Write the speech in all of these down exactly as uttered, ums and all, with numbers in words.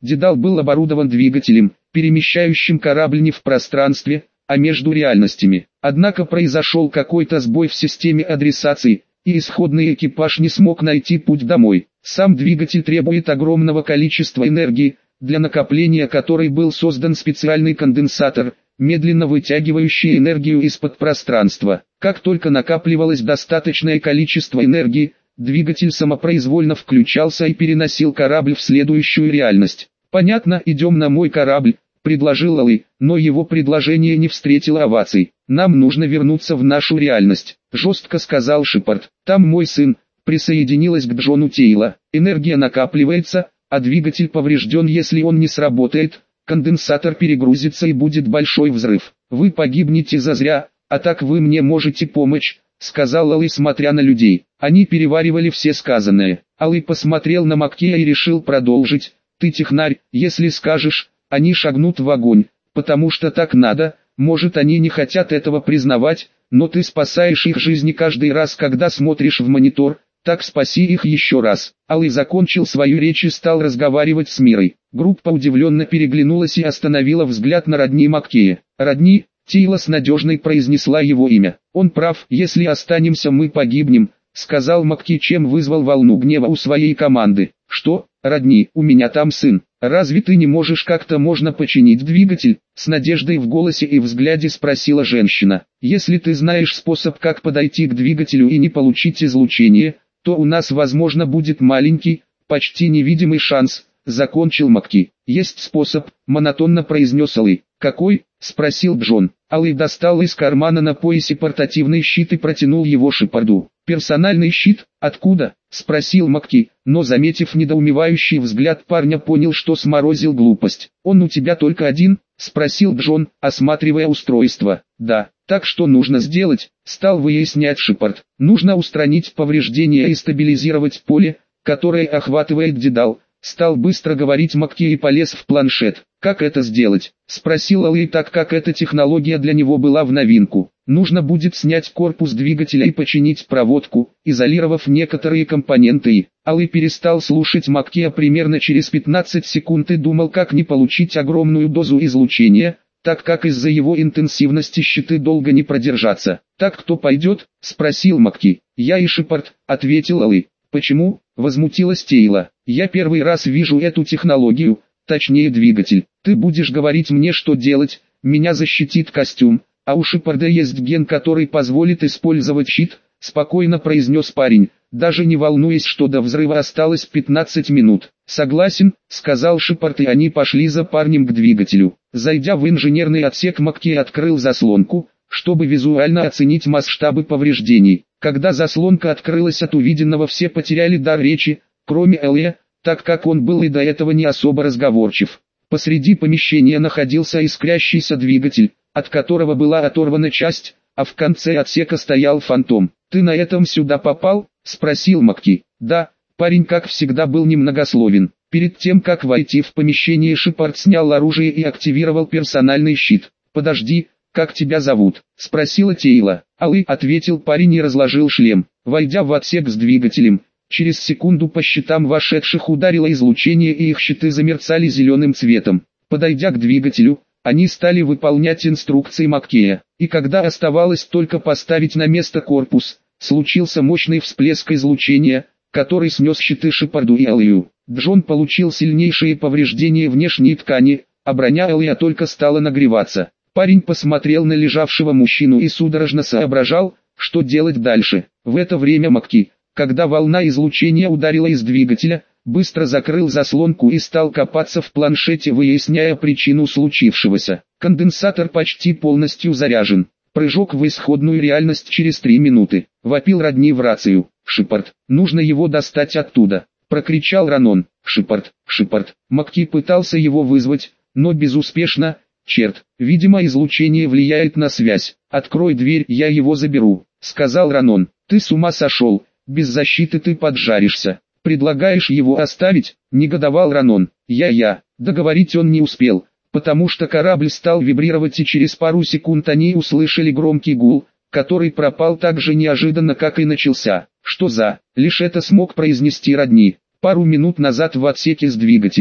Дедал был оборудован двигателем, перемещающим корабль не в пространстве, а между реальностями. Однако произошел какой-то сбой в системе адресации, и исходный экипаж не смог найти путь домой. Сам двигатель требует огромного количества энергии, для накопления которой был создан специальный конденсатор, медленно вытягивающий энергию из-под пространства. Как только накапливалось достаточное количество энергии, двигатель самопроизвольно включался и переносил корабль в следующую реальность. «Понятно, идем на мой корабль», — предложил Алый, но его предложение не встретило оваций. «Нам нужно вернуться в нашу реальность», — жестко сказал Шепард. «Там мой сын», — присоединилась к Джону Тейла. «Энергия накапливается, а двигатель поврежден, если он не сработает. Конденсатор перегрузится и будет большой взрыв. Вы погибнете зазря, а так вы мне можете помочь», — сказал Алый, смотря на людей. Они переваривали все сказанное. Алый посмотрел на Маккея и решил продолжить. «Ты технарь, если скажешь, они шагнут в огонь, потому что так надо. Может, они не хотят этого признавать, но ты спасаешь их жизни каждый раз, когда смотришь в монитор, так спаси их еще раз». Алый закончил свою речь и стал разговаривать с Мирой. Группа удивленно переглянулась и остановила взгляд на родни Маккея. «Родни», — Тейла с надежной произнесла его имя. «Он прав, если останемся, мы погибнем», — сказал Маккей, чем вызвал волну гнева у своей команды. «Что, родни, у меня там сын. Разве ты не можешь как-то можно починить двигатель?» С надеждой в голосе и взгляде спросила женщина. «Если ты знаешь способ, как подойти к двигателю и не получить излучение, то у нас возможно будет маленький, почти невидимый шанс», — закончил Маккей. «Есть способ», — монотонно произнес Алый. «Какой?» — спросил Джон. Алый достал из кармана на поясе портативный щит и протянул его Шепарду. «Персональный щит? Откуда?» — спросил Маккей, но, заметив недоумевающий взгляд парня, понял, что сморозил глупость. «Он у тебя только один?» — спросил Джон, осматривая устройство. «Да, так что нужно сделать?» — стал выяснять Шепард. «Нужно устранить повреждения и стабилизировать поле, которое охватывает Дедал», — стал быстро говорить Маккей и полез в планшет. «Как это сделать?» — спросил Алый, так как эта технология для него была в новинку. «Нужно будет снять корпус двигателя и починить проводку, изолировав некоторые компоненты». Алый перестал слушать Маккея примерно через пятнадцать секунд и думал, как не получить огромную дозу излучения, так как из-за его интенсивности щиты долго не продержатся. «Так кто пойдет?» — спросил Маккей. «Я и Шепард», — ответил Алый. «Почему?» — возмутилась Тейла. «Я первый раз вижу эту технологию, точнее двигатель. Ты будешь говорить мне, что делать, меня защитит костюм, а у Шепарда есть ген, который позволит использовать щит», — спокойно произнес парень, даже не волнуясь, что до взрыва осталось пятнадцать минут. «Согласен», — сказал Шепард, и они пошли за парнем к двигателю. Зайдя в инженерный отсек, Маккей открыл заслонку, чтобы визуально оценить масштабы повреждений. Когда заслонка открылась от увиденного, все потеряли дар речи, кроме Элия, так как он был и до этого не особо разговорчив. Посреди помещения находился искрящийся двигатель, от которого была оторвана часть, а в конце отсека стоял фантом. «Ты на этом сюда попал?» — спросил Маккей. «Да». Парень, как всегда, был немногословен. Перед тем, как войти в помещение, Шепард снял оружие и активировал персональный щит. «Подожди, как тебя зовут?» — спросила Тейла. «Алый», — ответил парень и разложил шлем. Войдя в отсек с двигателем, через секунду по щитам вошедших ударило излучение, и их щиты замерцали зеленым цветом. Подойдя к двигателю, они стали выполнять инструкции Маккея. И когда оставалось только поставить на место корпус, случился мощный всплеск излучения, который снес щиты Шепарду и Алию. Джон получил сильнейшие повреждения внешней ткани, а броня Алия только стала нагреваться. Парень посмотрел на лежавшего мужчину и судорожно соображал, что делать дальше. В это время Маккей, когда волна излучения ударила из двигателя, быстро закрыл заслонку и стал копаться в планшете, выясняя причину случившегося. Конденсатор почти полностью заряжен. Прыжок в исходную реальность через три минуты. Вопил родни в рацию. «Шепард, нужно его достать оттуда!» — прокричал Ранон. «Шепард, Шепард!» Маккей пытался его вызвать, но безуспешно. «Черт, видимо, излучение влияет на связь. Открой дверь, я его заберу», — сказал Ранон. «Ты с ума сошел, без защиты ты поджаришься. Предлагаешь его оставить?» — негодовал Ранон. «Я-я». Договорить он не успел, потому что корабль стал вибрировать, и через пару секунд они услышали громкий гул, который пропал так же неожиданно, как и начался. «Что за?» — лишь это смог произнести родни. Пару минут назад в отсеке с двигателем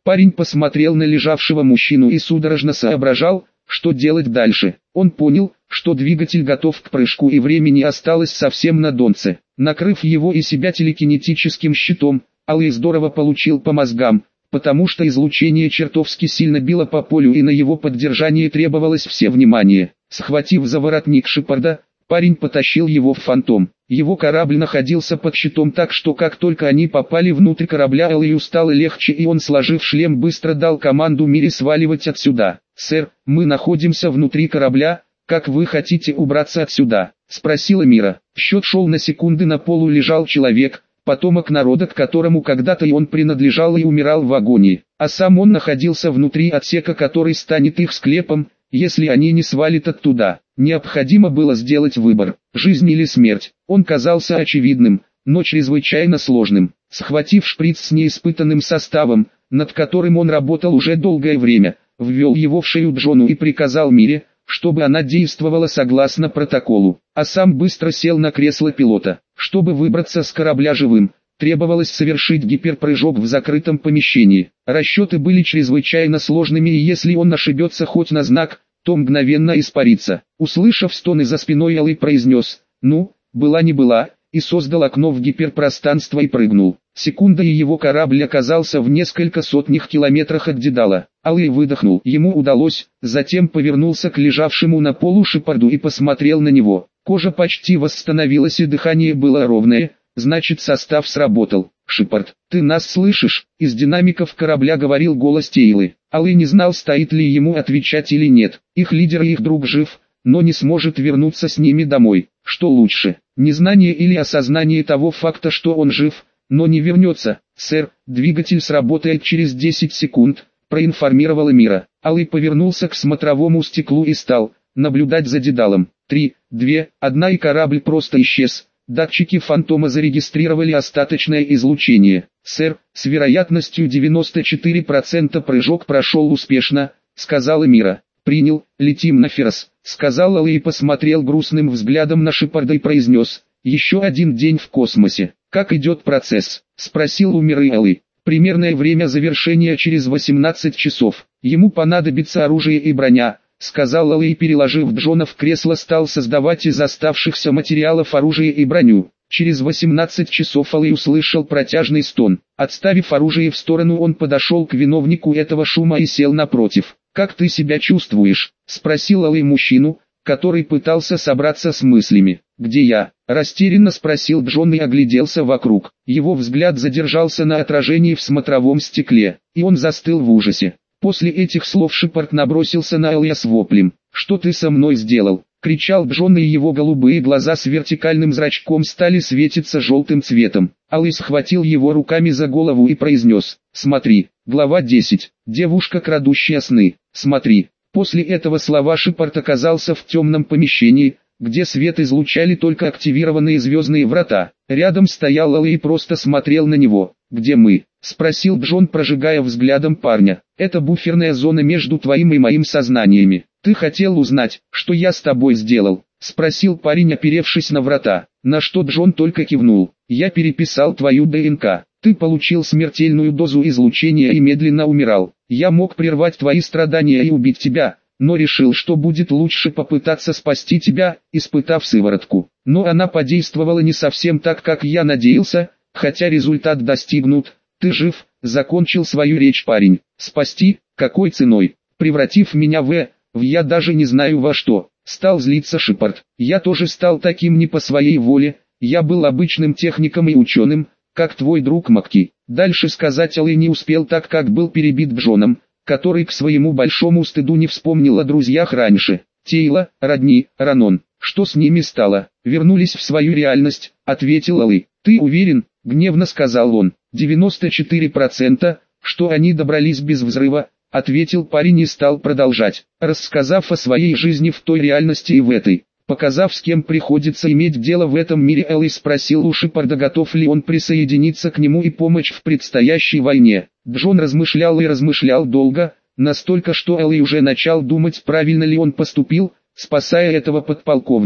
Парень посмотрел на лежавшего мужчину и судорожно соображал, что делать дальше. Он понял, что двигатель готов к прыжку и времени осталось совсем на донце. Накрыв его и себя телекинетическим щитом, Алый здорово получил по мозгам, потому что излучение чертовски сильно било по полю и на его поддержание требовалось все внимание. Схватив за воротник Шепарда, парень потащил его в Фантом. Его корабль находился под щитом, так что как только они попали внутрь корабля, Алыю стало легче, и он, сложив шлем, быстро дал команду Мире сваливать отсюда. «Сэр, мы находимся внутри корабля, как вы хотите убраться отсюда?» — спросила Мира. Счет шел на секунды, на полу лежал человек, потомок народа, к которому когда-то и он принадлежал и умирал в агонии, а сам он находился внутри отсека, который станет их склепом, если они не свалят оттуда. Необходимо было сделать выбор, жизнь или смерть. Он казался очевидным, но чрезвычайно сложным. Схватив шприц с неиспытанным составом, над которым он работал уже долгое время, ввел его в шею Джону и приказал Мире, чтобы она действовала согласно протоколу, а сам быстро сел на кресло пилота. Чтобы выбраться с корабля живым, требовалось совершить гиперпрыжок в закрытом помещении. Расчеты были чрезвычайно сложными, и если он ошибется хоть на знак, то мгновенно испарится. Услышав стоны за спиной, Алый произнес: «Ну, была не была», и создал окно в гиперпространство и прыгнул. Секунда, и его корабль оказался в несколько сотнях километрах от Дедала. Алый выдохнул. Ему удалось, затем повернулся к лежавшему на полу Шепарду и посмотрел на него. Кожа почти восстановилась и дыхание было ровное, значит, состав сработал. «Шепард, ты нас слышишь?» Из динамиков корабля говорил голос Тейлы. Алый не знал, стоит ли ему отвечать или нет. Их лидер и их друг жив, но не сможет вернуться с ними домой. Что лучше, незнание или осознание того факта, что он жив, но не вернется? «Сэр, двигатель сработает через десять секунд», проинформировала Мира. Алый повернулся к смотровому стеклу и стал наблюдать за Дедалом. Три, две, одна, и корабль просто исчез. Датчики Фантома зарегистрировали остаточное излучение. «Сэр, с вероятностью девяносто четыре процента прыжок прошел успешно», — сказала Мира. «Принял, летим на Ферос», — сказал Алый и посмотрел грустным взглядом на Шепарда и произнес: «Еще один день в космосе. Как идет процесс?» — спросил у Миры Алый. «Примерное время завершения через восемнадцать часов. Ему понадобится оружие и броня», — сказал Алый и, переложив Джона в кресло, стал создавать из оставшихся материалов оружие и броню. Через восемнадцать часов Алый услышал протяжный стон. Отставив оружие в сторону, он подошел к виновнику этого шума и сел напротив. «Как ты себя чувствуешь?» — спросил Алый мужчину, который пытался собраться с мыслями. «Где я?» — растерянно спросил Джон и огляделся вокруг. Его взгляд задержался на отражении в смотровом стекле, и он застыл в ужасе. После этих слов Шепард набросился на Алия с воплем. «Что ты со мной сделал?» — кричал Джон, и его голубые глаза с вертикальным зрачком стали светиться желтым цветом. Алый схватил его руками за голову и произнес: «Смотри». Глава десять. Девушка, крадущая сны. «Смотри». После этого слова Шепард оказался в темном помещении, где свет излучали только активированные звездные врата. Рядом стоял Алый и просто смотрел на него. «Где мы?» — спросил Джон, прожигая взглядом парня. «Это буферная зона между твоим и моим сознаниями. Ты хотел узнать, что я с тобой сделал?» — спросил парень, оперевшись на врата. На что Джон только кивнул. «Я переписал твою ДНК. Ты получил смертельную дозу излучения и медленно умирал. Я мог прервать твои страдания и убить тебя, но решил, что будет лучше попытаться спасти тебя, испытав сыворотку. Но она подействовала не совсем так, как я надеялся, хотя результат достигнут. Ты жив», — закончил свою речь парень. «Спасти? Какой ценой? Превратив меня в... в я даже не знаю во что». Стал злиться Шепард. «Я тоже стал таким не по своей воле. Я был обычным техником и ученым, как твой друг Макки». Дальше сказать Алый не успел, так как был перебит Джоном, который к своему большому стыду не вспомнил о друзьях раньше. «Тейла, родни, Ранон, что с ними стало?» «Вернулись в свою реальность», — ответил Алый. «Ты уверен?» — гневно сказал он. девяносто четыре процента, что они добрались без взрыва», — ответил парень и стал продолжать, рассказав о своей жизни в той реальности и в этой. Показав, с кем приходится иметь дело в этом мире, Алый спросил у Шепарда, готов ли он присоединиться к нему и помочь в предстоящей войне. Джон размышлял и размышлял долго, настолько, что Алый уже начал думать, правильно ли он поступил, спасая этого подполковника.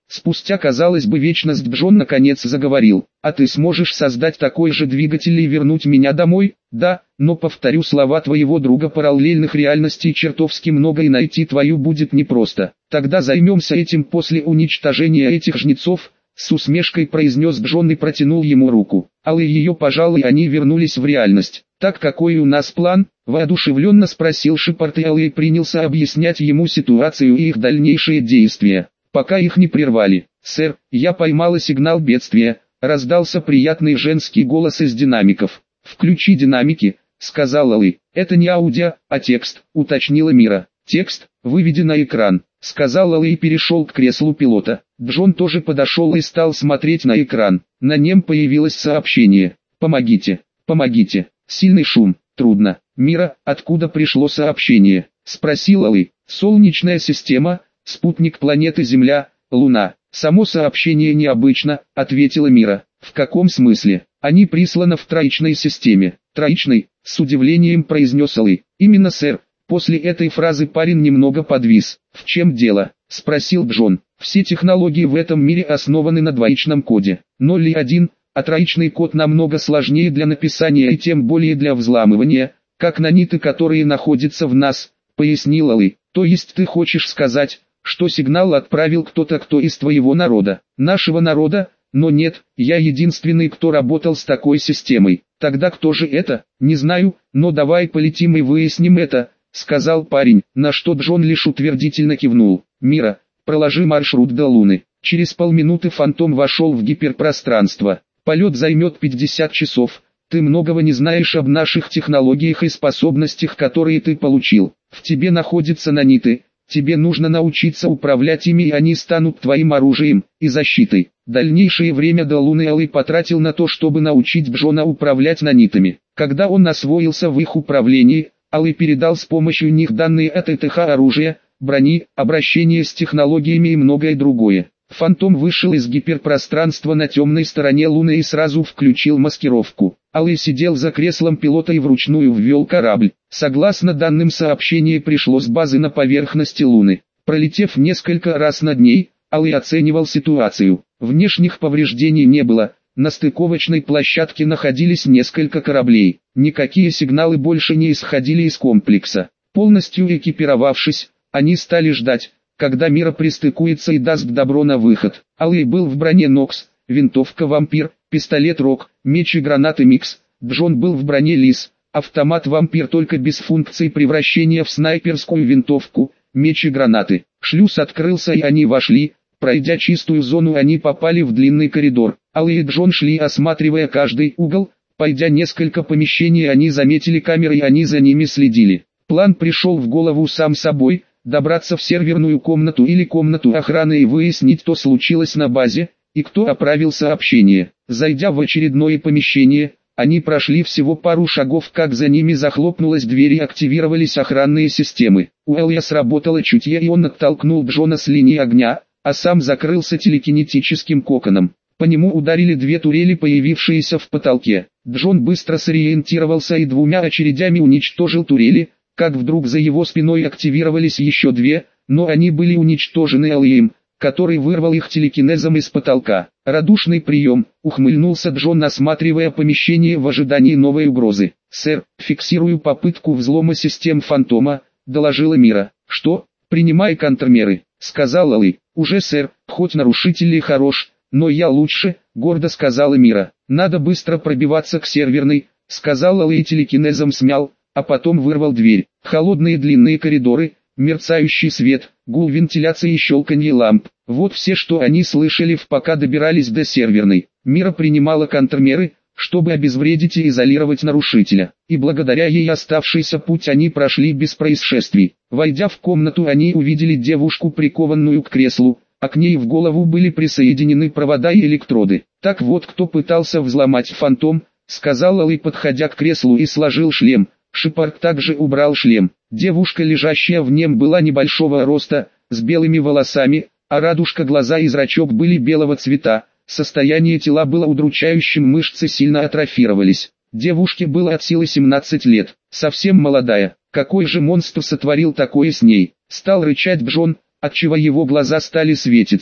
Спустя, казалось бы, вечность Джон наконец заговорил. «А ты сможешь создать такой же двигатель и вернуть меня домой?» «Да, но повторю слова твоего друга, параллельных реальностей чертовски много и найти твою будет непросто. Тогда займемся этим после уничтожения этих жнецов», с усмешкой произнес Джон и протянул ему руку. «Ал и ее пожал, и они вернулись в реальность. Так какой у нас план?» Воодушевленно спросил Шепард, и Аллей принялся объяснять ему ситуацию и их дальнейшие действия, пока их не прервали. «Сэр, я поймала сигнал бедствия», — раздался приятный женский голос из динамиков. «Включи динамики», — сказал Аллей. «Это не аудио, а текст», — уточнила Мира. «Текст, выведи на экран», — сказал Аллей и перешел к креслу пилота. Джон тоже подошел и стал смотреть на экран. На нем появилось сообщение. «Помогите, помогите, сильный шум, трудно». «Мира, откуда пришло сообщение?» — спросил Аллей. «Солнечная система, спутник планеты Земля, Луна». «Само сообщение необычно», — ответила Мира. «В каком смысле?» «Они присланы в троичной системе». «Троичной?» — с удивлением произнес Аллей. «Именно, сэр». После этой фразы парень немного подвис. «В чем дело?» — спросил Джон. «Все технологии в этом мире основаны на двоичном коде. ноль и один, а троичный код намного сложнее для написания и тем более для взламывания, как наниты, которые находятся в нас», — пояснил Аллей. «То есть ты хочешь сказать, что сигнал отправил кто-то, кто из твоего народа?» «Нашего народа? Но нет, я единственный, кто работал с такой системой». «Тогда кто же это?» «Не знаю, но давай полетим и выясним это», — сказал парень, на что Джон лишь утвердительно кивнул. «Мира, проложи маршрут до Луны». Через полминуты Фантом вошел в гиперпространство. «Полет займет пятьдесят часов. Ты многого не знаешь об наших технологиях и способностях, которые ты получил. В тебе находятся наниты. Тебе нужно научиться управлять ими, и они станут твоим оружием и защитой». Дальнейшее время до Луны Аллей потратил на то, чтобы научить Джона управлять нанитами. Когда он освоился в их управлении, Аллей передал с помощью них данные от ЭТХ оружия, брони, обращения с технологиями и многое другое. Фантом вышел из гиперпространства на темной стороне Луны и сразу включил маскировку. Аллей сидел за креслом пилота и вручную ввел корабль. Согласно данным, сообщение пришло с базы на поверхности Луны. Пролетев несколько раз над ней, Аллей оценивал ситуацию. Внешних повреждений не было. На стыковочной площадке находились несколько кораблей. Никакие сигналы больше не исходили из комплекса. Полностью экипировавшись, они стали ждать, когда Мира пристыкуется и даст добро на выход. Аллей был в броне Нокс, винтовка Вампир, пистолет Рок, меч и гранаты Микс. Джон был в броне Лис, автомат Вампир только без функции превращения в снайперскую винтовку, меч и гранаты. Шлюз открылся и они вошли. Пройдя чистую зону, они попали в длинный коридор. Аллей и Джон шли, осматривая каждый угол. Пойдя несколько помещений, они заметили камеры и они за ними следили. План пришел в голову сам собой. Добраться в серверную комнату или комнату охраны и выяснить, что случилось на базе, и кто отправил сообщение. Зайдя в очередное помещение, они прошли всего пару шагов, как за ними захлопнулась дверь и активировались охранные системы. У Элья сработало чутье, и он оттолкнул Джона с линии огня, а сам закрылся телекинетическим коконом. По нему ударили две турели, появившиеся в потолке. Джон быстро сориентировался и двумя очередями уничтожил турели, как вдруг за его спиной активировались еще две, но они были уничтожены Аллеем, который вырвал их телекинезом из потолка. «Радушный прием», — ухмыльнулся Джон, осматривая помещение в ожидании новой угрозы. «Сэр, фиксирую попытку взлома систем Фантома», — доложила Мира. «Что? Принимай контрмеры», — сказал Аллей. «Уже, сэр, хоть нарушитель и хорош, но я лучше», — гордо сказала Мира. «Надо быстро пробиваться к серверной», — сказал Аллей и телекинезом смял, а потом вырвал дверь. Холодные длинные коридоры, мерцающий свет, гул вентиляции и щелканье ламп. Вот все, что они слышали, пока добирались до серверной. Мира принимала контрмеры, чтобы обезвредить и изолировать нарушителя. И благодаря ей оставшийся путь они прошли без происшествий. Войдя в комнату, они увидели девушку, прикованную к креслу, а к ней в голову были присоединены провода и электроды. «Так вот, кто пытался взломать Фантом», — сказал Аллей, подходя к креслу, и сложил шлем. Шепард также убрал шлем. Девушка, лежащая в нем, была небольшого роста, с белыми волосами, а радужка, глаза и зрачок были белого цвета. Состояние тела было удручающим, мышцы сильно атрофировались. Девушке было от силы семнадцать лет, совсем молодая. Какой же монстр сотворил такое с ней? Стал рычать Джон, отчего его глаза стали светиться.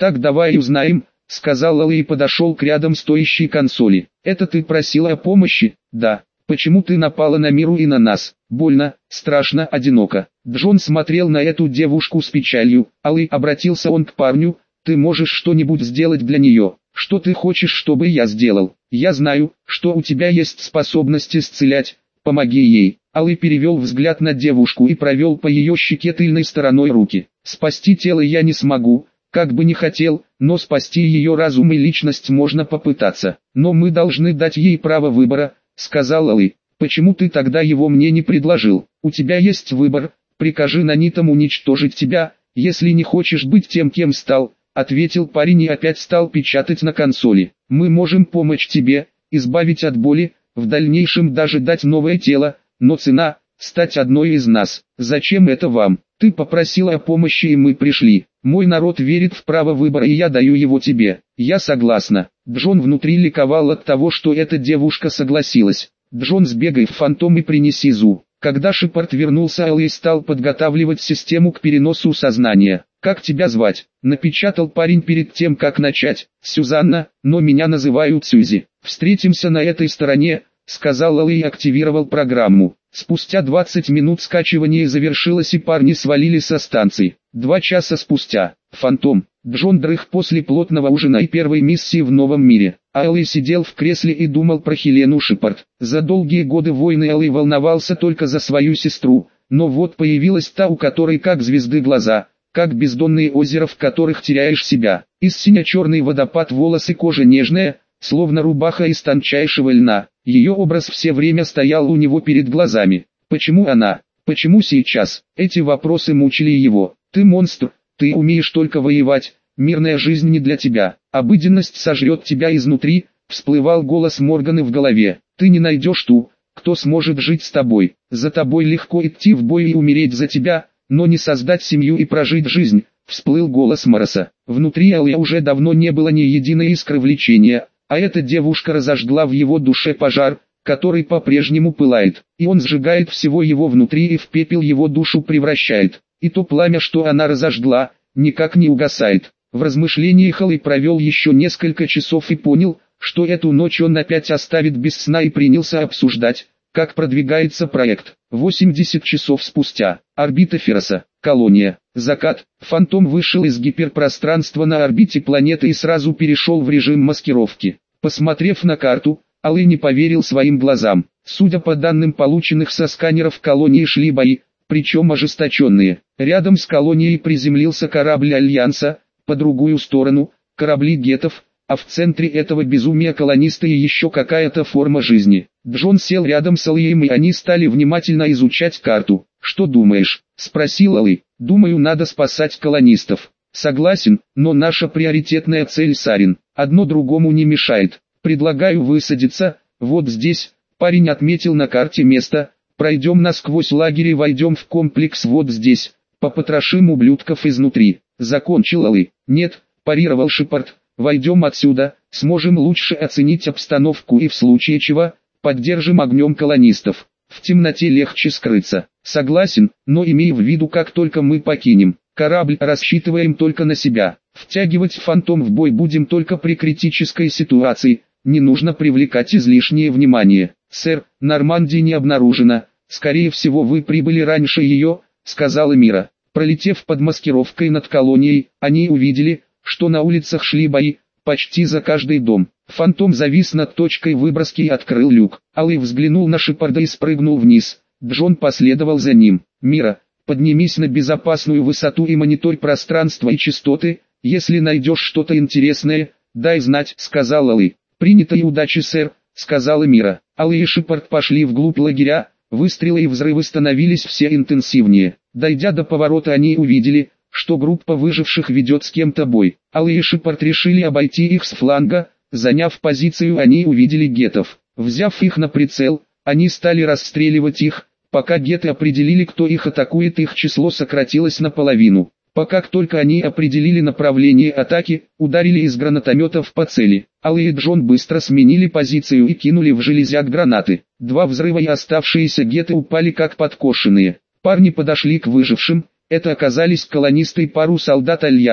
Так давай узнаем, сказал Алый и подошел к рядом стоящей консоли. Это ты просила о помощи? Да. Почему ты напала на Миру и на нас? Больно, страшно, одиноко. Джон смотрел на эту девушку с печалью. Алый, обратился он к парню, ты можешь что-нибудь сделать для нее? Что ты хочешь, чтобы я сделал? Я знаю, что у тебя есть способность исцелять. Помоги ей. Алый перевел взгляд на девушку и провел по ее щеке тыльной стороной руки. Спасти тело я не смогу, как бы не хотел, но спасти ее разум и личность можно попытаться. Но мы должны дать ей право выбора, сказал Алый. Почему ты тогда его мне не предложил? У тебя есть выбор, прикажи нанитам уничтожить тебя, если не хочешь быть тем, кем стал, ответил парень и опять стал печатать на консоли. Мы можем помочь тебе, избавить от боли, в дальнейшем даже дать новое тело, но цена – стать одной из нас. Зачем это вам? Ты попросила о помощи и мы пришли. Мой народ верит в право выбора и я даю его тебе. Я согласна. Джон внутри ликовал от того, что эта девушка согласилась. Джон, сбегай в Фантом и принеси Зу. Когда Шепард вернулся, Алый стал подготавливать систему к переносу сознания. «Как тебя звать?» – напечатал парень перед тем, как начать. «Сюзанна, но меня называют Сюзи. Встретимся на этой стороне», – сказал Алый и активировал программу. Спустя двадцать минут скачивание завершилось и парни свалили со станции. Два часа спустя. Фантом. Джон дрых после плотного ужина и первой миссии в новом мире. Алый сидел в кресле и думал про Хелену Шепард. За долгие годы войны Алый волновался только за свою сестру, но вот появилась та, у которой как звезды глаза, как бездонные озера, в которых теряешь себя. Из сине-черный водопад, волосы, кожа нежная, словно рубаха из тончайшего льна. Ее образ все время стоял у него перед глазами. Почему она? Почему сейчас? Эти вопросы мучили его. Ты монстр, ты умеешь только воевать, мирная жизнь не для тебя. Обыденность сожрет тебя изнутри, всплывал голос Морганы в голове. Ты не найдешь ту, кто сможет жить с тобой. За тобой легко идти в бой и умереть за тебя, но не создать семью и прожить жизнь, всплыл голос Мороса. Внутри Алия уже давно не было ни единой искры влечения, а эта девушка разожгла в его душе пожар, который по-прежнему пылает, и он сжигает всего его внутри и в пепел его душу превращает. И то пламя, что она разожгла, никак не угасает. В размышлениях Алый провел еще несколько часов и понял, что эту ночь он опять оставит без сна и принялся обсуждать, как продвигается проект. восемьдесят часов спустя. Орбита Фероса. Колония. Закат. Фантом вышел из гиперпространства на орбите планеты и сразу перешел в режим маскировки. Посмотрев на карту, Алый не поверил своим глазам. Судя по данным, полученных со сканеров, колонии шли бои, причем ожесточенные. Рядом с колонией приземлился корабль Альянса, по другую сторону – корабли гетов, а в центре этого безумия колонисты и еще какая-то форма жизни. Джон сел рядом с Алыем и они стали внимательно изучать карту. «Что думаешь?» – спросил Алый. «Думаю, надо спасать колонистов». «Согласен, но наша приоритетная цель Сарин. Одно другому не мешает. Предлагаю высадиться, вот здесь». Парень отметил на карте место. «Пройдем насквозь лагерь и войдем в комплекс вот здесь. Попотрошим ублюдков изнутри». Закончил Алый. «Нет», – парировал Шепард. «Войдем отсюда, сможем лучше оценить обстановку и в случае чего, поддержим огнем колонистов. В темноте легче скрыться». «Согласен, но имей в виду, как только мы покинем корабль, рассчитываем только на себя. Втягивать Фантом в бой будем только при критической ситуации, не нужно привлекать излишнее внимание». «Сэр, Нормандии не обнаружено, скорее всего вы прибыли раньше ее», — сказала Мира. Пролетев под маскировкой над колонией, они увидели, что на улицах шли бои, почти за каждый дом. Фантом завис над точкой выброски и открыл люк. Алый взглянул на Шепарда и спрыгнул вниз. Джон последовал за ним. «Мира, поднимись на безопасную высоту и мониторь пространство и частоты, если найдешь что-то интересное, дай знать», — сказал Алый. «Принято и удачи, сэр», — сказала Мира. Алый и Шепард пошли вглубь лагеря, выстрелы и взрывы становились все интенсивнее. Дойдя до поворота, они увидели, что группа выживших ведет с кем-то бой. Алый и Шепард решили обойти их с фланга. Заняв позицию, они увидели гетов. Взяв их на прицел, они стали расстреливать их. Пока геты определили, кто их атакует, их число сократилось наполовину. Пока только они определили направление атаки, ударили из гранатометов по цели. Алый и Джон быстро сменили позицию и кинули в железяк гранаты. Два взрыва и оставшиеся геты упали как подкошенные. Парни подошли к выжившим. Это оказались колонисты и пару солдат Альянса.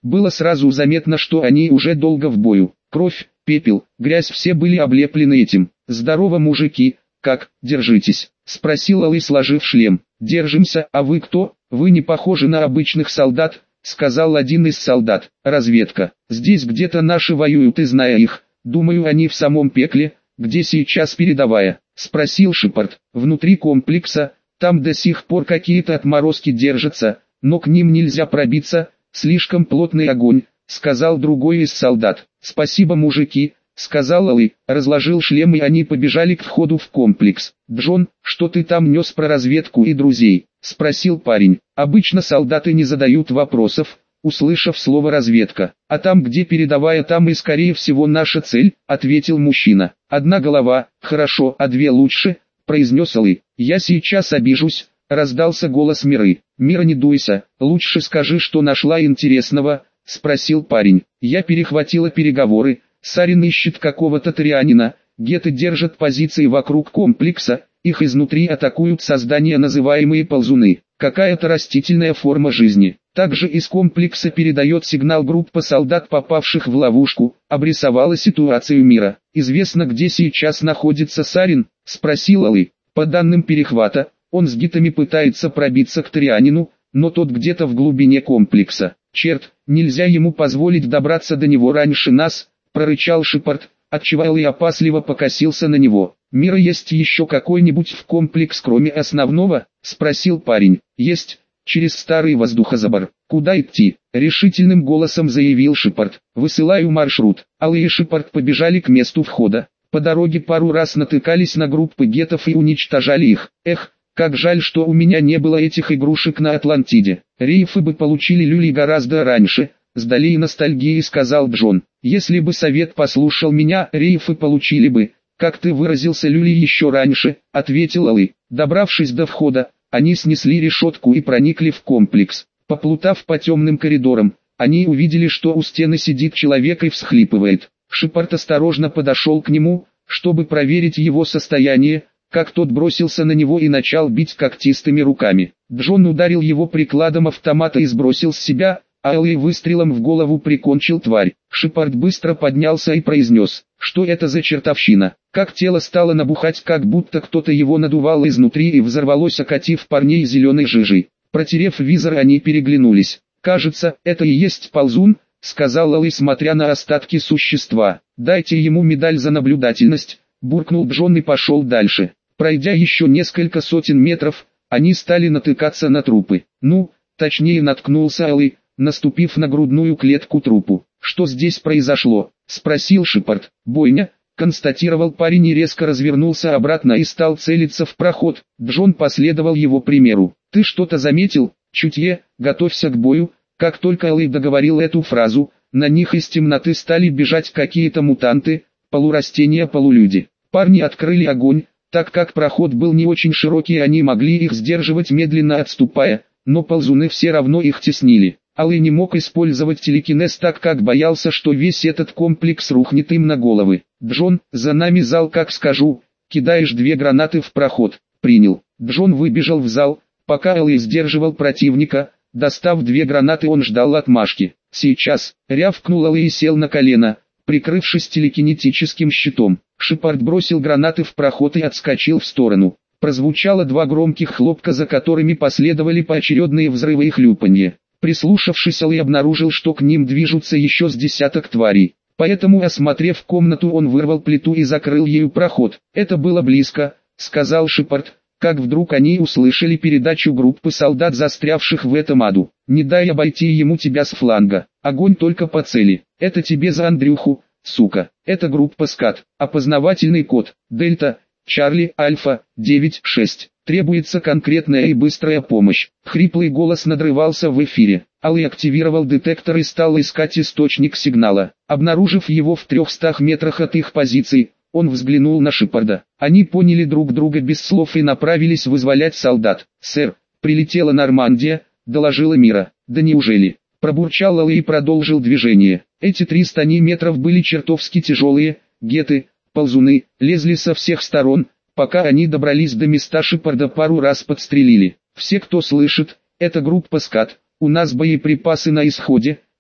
Было сразу заметно, что они уже долго в бою. Кровь, пепел, грязь, все были облеплены этим. «Здорово, мужики, как, держитесь?» — спросил Алый, сложив шлем. «Держимся, а вы кто? Вы не похожи на обычных солдат», — сказал один из солдат. «Разведка. Здесь где-то наши воюют, и зная их, думаю, они в самом пекле. Где сейчас передовая?» — спросил Шепард. «Внутри комплекса, там до сих пор какие-то отморозки держатся, но к ним нельзя пробиться, слишком плотный огонь», — сказал другой из солдат. «Спасибо, мужики», — сказал Алый, разложил шлем, и они побежали к входу в комплекс. «Джон, что ты там нес про разведку и друзей?» — спросил парень. «Обычно солдаты не задают вопросов, услышав слово «разведка». «А там, где передовая, там и скорее всего наша цель», — ответил мужчина. «Одна голова, хорошо, а две лучше», — произнес Алый. «Я сейчас обижусь», — раздался голос Миры. «Мира, не дуйся, лучше скажи, что нашла интересного», — спросил парень. «Я перехватила переговоры, Сарин ищет какого-то тарианина, геты держат позиции вокруг комплекса, их изнутри атакуют создания, называемые ползуны, какая-то растительная форма жизни. Также из комплекса передает сигнал группа солдат, попавших в ловушку», — обрисовала ситуацию Мира. «Известно, где сейчас находится Сарин?» — спросил Алый. «По данным перехвата, он с гитами пытается пробиться к тарианину, но тот где-то в глубине комплекса. Черт, нельзя ему позволить добраться до него раньше нас», — прорычал Шепард, отчего Алый опасливо покосился на него. «Мира, есть еще какой-нибудь в комплекс, кроме основного?» — спросил парень. «Есть, через старый воздухозабор». «Куда идти?» — решительным голосом заявил Шепард. «Высылаю маршрут». Алый и Шепард побежали к месту входа. По дороге пару раз натыкались на группы гетов и уничтожали их. «Эх, как жаль, что у меня не было этих игрушек на Атлантиде. Рейфы бы получили люли гораздо раньше», — с долей ностальгии сказал Джон. «Если бы совет послушал меня, рейфы получили бы, как ты выразился, люли еще раньше», — ответил Алый. Добравшись до входа, они снесли решетку и проникли в комплекс. Поплутав по темным коридорам, они увидели, что у стены сидит человек и всхлипывает. Шепард осторожно подошел к нему, чтобы проверить его состояние, как тот бросился на него и начал бить когтистыми руками. Джон ударил его прикладом автомата и сбросил с себя, а Алый выстрелом в голову прикончил тварь. Шепард быстро поднялся и произнес: «Что это за чертовщина?» Как тело стало набухать, как будто кто-то его надувал изнутри, и взорвалось, окатив парней зеленой жижей. Протерев визор, они переглянулись. «Кажется, это и есть ползун», — сказал Алый, смотря на остатки существа. «Дайте ему медаль за наблюдательность», — буркнул Джон и пошел дальше. Пройдя еще несколько сотен метров, они стали натыкаться на трупы. Ну, точнее наткнулся Алый, наступив на грудную клетку трупу. «Что здесь произошло?» — спросил Шепард. «Бойня», — констатировал парень и резко развернулся обратно и стал целиться в проход. Джон последовал его примеру. «Ты что-то заметил? Чутье, готовься к бою». Как только Алый договорил эту фразу, на них из темноты стали бежать какие-то мутанты, полурастения-полулюди. Парни открыли огонь, так как проход был не очень широкий, они могли их сдерживать, медленно отступая, но ползуны все равно их теснили. Алый не мог использовать телекинез, так как боялся, что весь этот комплекс рухнет им на головы. «Джон, за нами зал, как скажу, кидаешь две гранаты в проход». «Принял». Джон выбежал в зал, пока Алый сдерживал противника. Достав две гранаты, он ждал отмашки. «Сейчас», — рявкнул Алый и сел на колено, прикрывшись телекинетическим щитом. Шепард бросил гранаты в проход и отскочил в сторону. Прозвучало два громких хлопка, за которыми последовали поочередные взрывы и хлюпанье. Прислушавшись, Алый обнаружил, что к ним движутся еще с десяток тварей. Поэтому, осмотрев комнату, он вырвал плиту и закрыл ею проход. «Это было близко», — сказал Шепард, как вдруг они услышали передачу группы солдат, застрявших в этом аду. «Не дай обойти ему тебя с фланга. Огонь только по цели. Это тебе за Андрюху, сука». Это группа СКАТ. Опознавательный код Дельта, Чарли, Альфа, девять шесть. Требуется конкретная и быстрая помощь. Хриплый голос надрывался в эфире. Алый активировал детектор и стал искать источник сигнала. Обнаружив его в трехстах метрах от их позиций, он взглянул на Шепарда. Они поняли друг друга без слов и направились вызволять солдат. «Сэр, прилетела Нормандия», — доложила Мира. «Да неужели?» — пробурчал Алый и продолжил движение. Эти триста метров были чертовски тяжелые. Геты, ползуны, лезли со всех сторон. Пока они добрались до места, Шепарда пару раз подстрелили. «Все, кто слышит, это группа СКАТ. У нас боеприпасы на исходе»,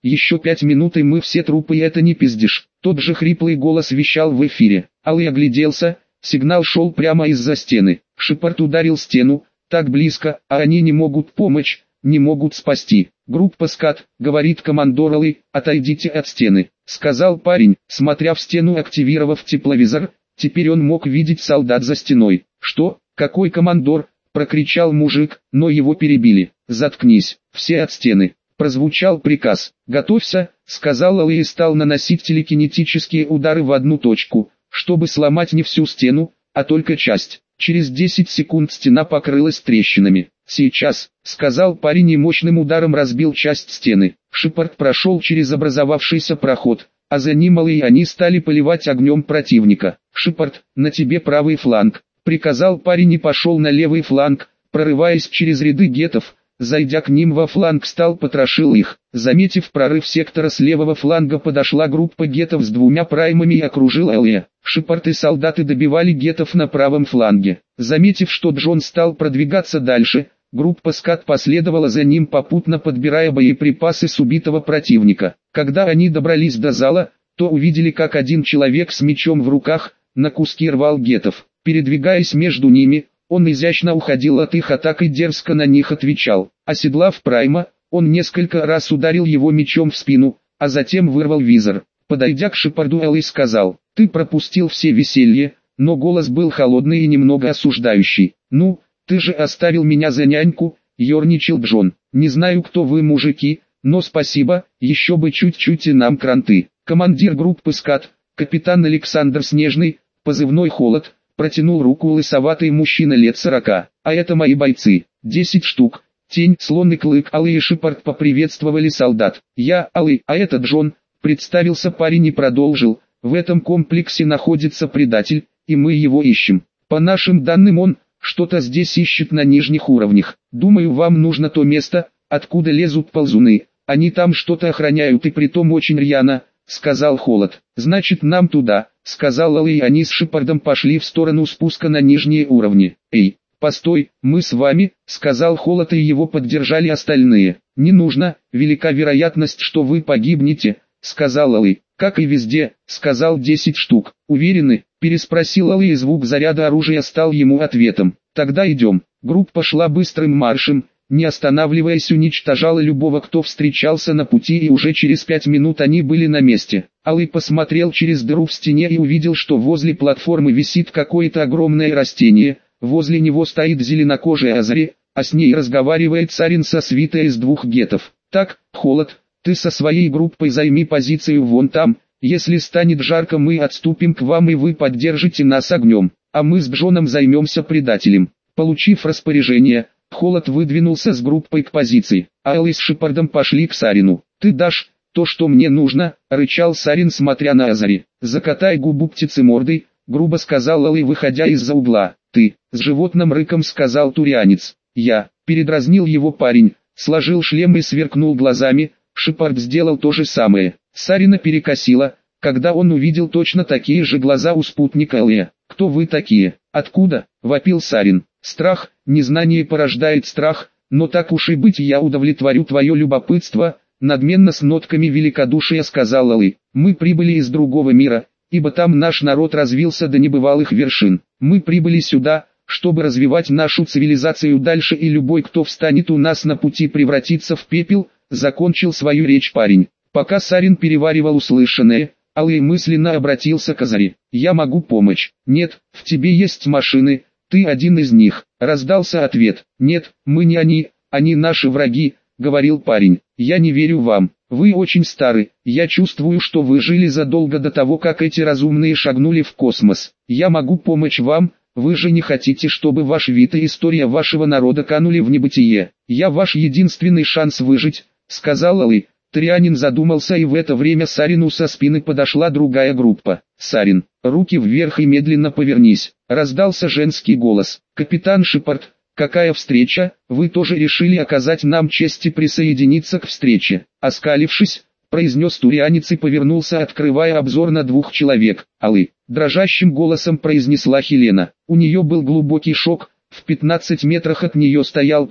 еще пять минут и мы все трупы, и это не пиздишь. Тот же хриплый голос вещал в эфире. Алый огляделся, сигнал шел прямо из-за стены. Шепард ударил стену, так близко, а они не могут помочь, не могут спасти. Группа скат, говорит командор Алый, отойдите от стены, сказал парень, смотря в стену, активировав тепловизор. Теперь он мог видеть солдат за стеной. Что? Какой командор? Прокричал мужик, но его перебили. Заткнись, все от стены. Прозвучал приказ. «Готовься», — сказал Алый и стал наносить телекинетические удары в одну точку, чтобы сломать не всю стену, а только часть. Через десять секунд стена покрылась трещинами. «Сейчас», — сказал парень и мощным ударом разбил часть стены. Шепард прошел через образовавшийся проход, а за ним Алый и они стали поливать огнем противника. «Шепард, на тебе правый фланг», — приказал парень и пошел на левый фланг, прорываясь через ряды геттов. Зайдя к ним во фланг, стал потрошил их. Заметив прорыв сектора, с левого фланга подошла группа геттов с двумя праймами и окружила Алия. Шепард и солдаты добивали геттов на правом фланге. Заметив, что Джон стал продвигаться дальше, группа скат последовала за ним, попутно подбирая боеприпасы с убитого противника. Когда они добрались до зала, то увидели, как один человек с мечом в руках на куски рвал геттов. Передвигаясь между ними, он изящно уходил от их атак и дерзко на них отвечал. Оседлав прайма, он несколько раз ударил его мечом в спину, а затем вырвал визор. Подойдя к Шепарду, Алый сказал: «Ты пропустил все веселье», но голос был холодный и немного осуждающий. «Ну, ты же оставил меня за няньку», — ерничал Джон. «Не знаю, кто вы, мужики, но спасибо, еще бы чуть-чуть и нам кранты». Командир группы скат, капитан Александр Снежный, позывной «Холод», протянул руку лысоватый мужчина лет сорока. «А это мои бойцы, десять штук». Тень, Слон и Клык, Алый и Шепард поприветствовали солдат. «Я Алый, а это Джон», — представился парень и продолжил. «В этом комплексе находится предатель, и мы его ищем. По нашим данным, он что-то здесь ищет на нижних уровнях. Думаю, вам нужно то место, откуда лезут ползуны. Они там что-то охраняют, и притом очень рьяно», — сказал Холод. «Значит, нам туда», — сказал Алый, и они с Шепардом пошли в сторону спуска на нижние уровни. «Эй, постой, мы с вами», — сказал Холод, и его поддержали остальные. «Не нужно, велика вероятность, что вы погибнете», — сказал Алый. «Как и везде», — сказал десять штук. «Уверены?» — переспросил Алый, и звук заряда оружия стал ему ответом. «Тогда идем». Группа шла быстрым маршем, не останавливаясь, уничтожала любого, кто встречался на пути, и уже через пять минут они были на месте. Алый посмотрел через дыру в стене и увидел, что возле платформы висит какое-то огромное растение, возле него стоит зеленокожая Азари, а с ней разговаривает Сарин со свитой из двух геттов. «Так, Холод, ты со своей группой займи позицию вон там, если станет жарко, мы отступим к вам и вы поддержите нас огнем, а мы с Джоном займемся предателем». Получив распоряжение, Холод выдвинулся с группой к позиции, а Алый с Шепардом пошли к Сарину. «Ты дашь то, что мне нужно», — рычал Сарин, смотря на Азари. «Закатай губу птицы мордой», — грубо сказал Алый, выходя из-за угла. «Ты», — с животным рыком сказал турианец. «Я», — передразнил его парень, сложил шлем и сверкнул глазами. Шепард сделал то же самое. Сарина перекосило, когда он увидел точно такие же глаза у спутника Алия. «Кто вы такие? Откуда?» — вопил Сарин. «Страх, незнание порождает страх, но так уж и быть, я удовлетворю твое любопытство», — надменно с нотками великодушия сказал Алый. «Мы прибыли из другого мира, ибо там наш народ развился до небывалых вершин. Мы прибыли сюда, чтобы развивать нашу цивилизацию дальше, и любой, кто встанет у нас на пути, превратится в пепел», — закончил свою речь парень. Пока Сарин переваривал услышанное, Алый мысленно обратился к Азари. «Я могу помочь». «Нет, в тебе есть машины, ты один из них», — раздался ответ. «Нет, мы не они, они наши враги», — говорил парень. «Я не верю вам, вы очень стары, я чувствую, что вы жили задолго до того, как эти разумные шагнули в космос. Я могу помочь вам, вы же не хотите, чтобы ваш вид и история вашего народа канули в небытие. Я ваш единственный шанс выжить», — сказал Алый. Трианин задумался, и в это время Сарину со спины подошла другая группа. «Сарин, руки вверх и медленно повернись», — раздался женский голос. «Капитан Шепард, какая встреча, вы тоже решили оказать нам честь и присоединиться к встрече?» Оскалившись, произнес турианец и повернулся, открывая обзор на двух человек. «Алый», — дрожащим голосом произнесла Хелена. У нее был глубокий шок, в пятнадцати метрах от нее стоял тот,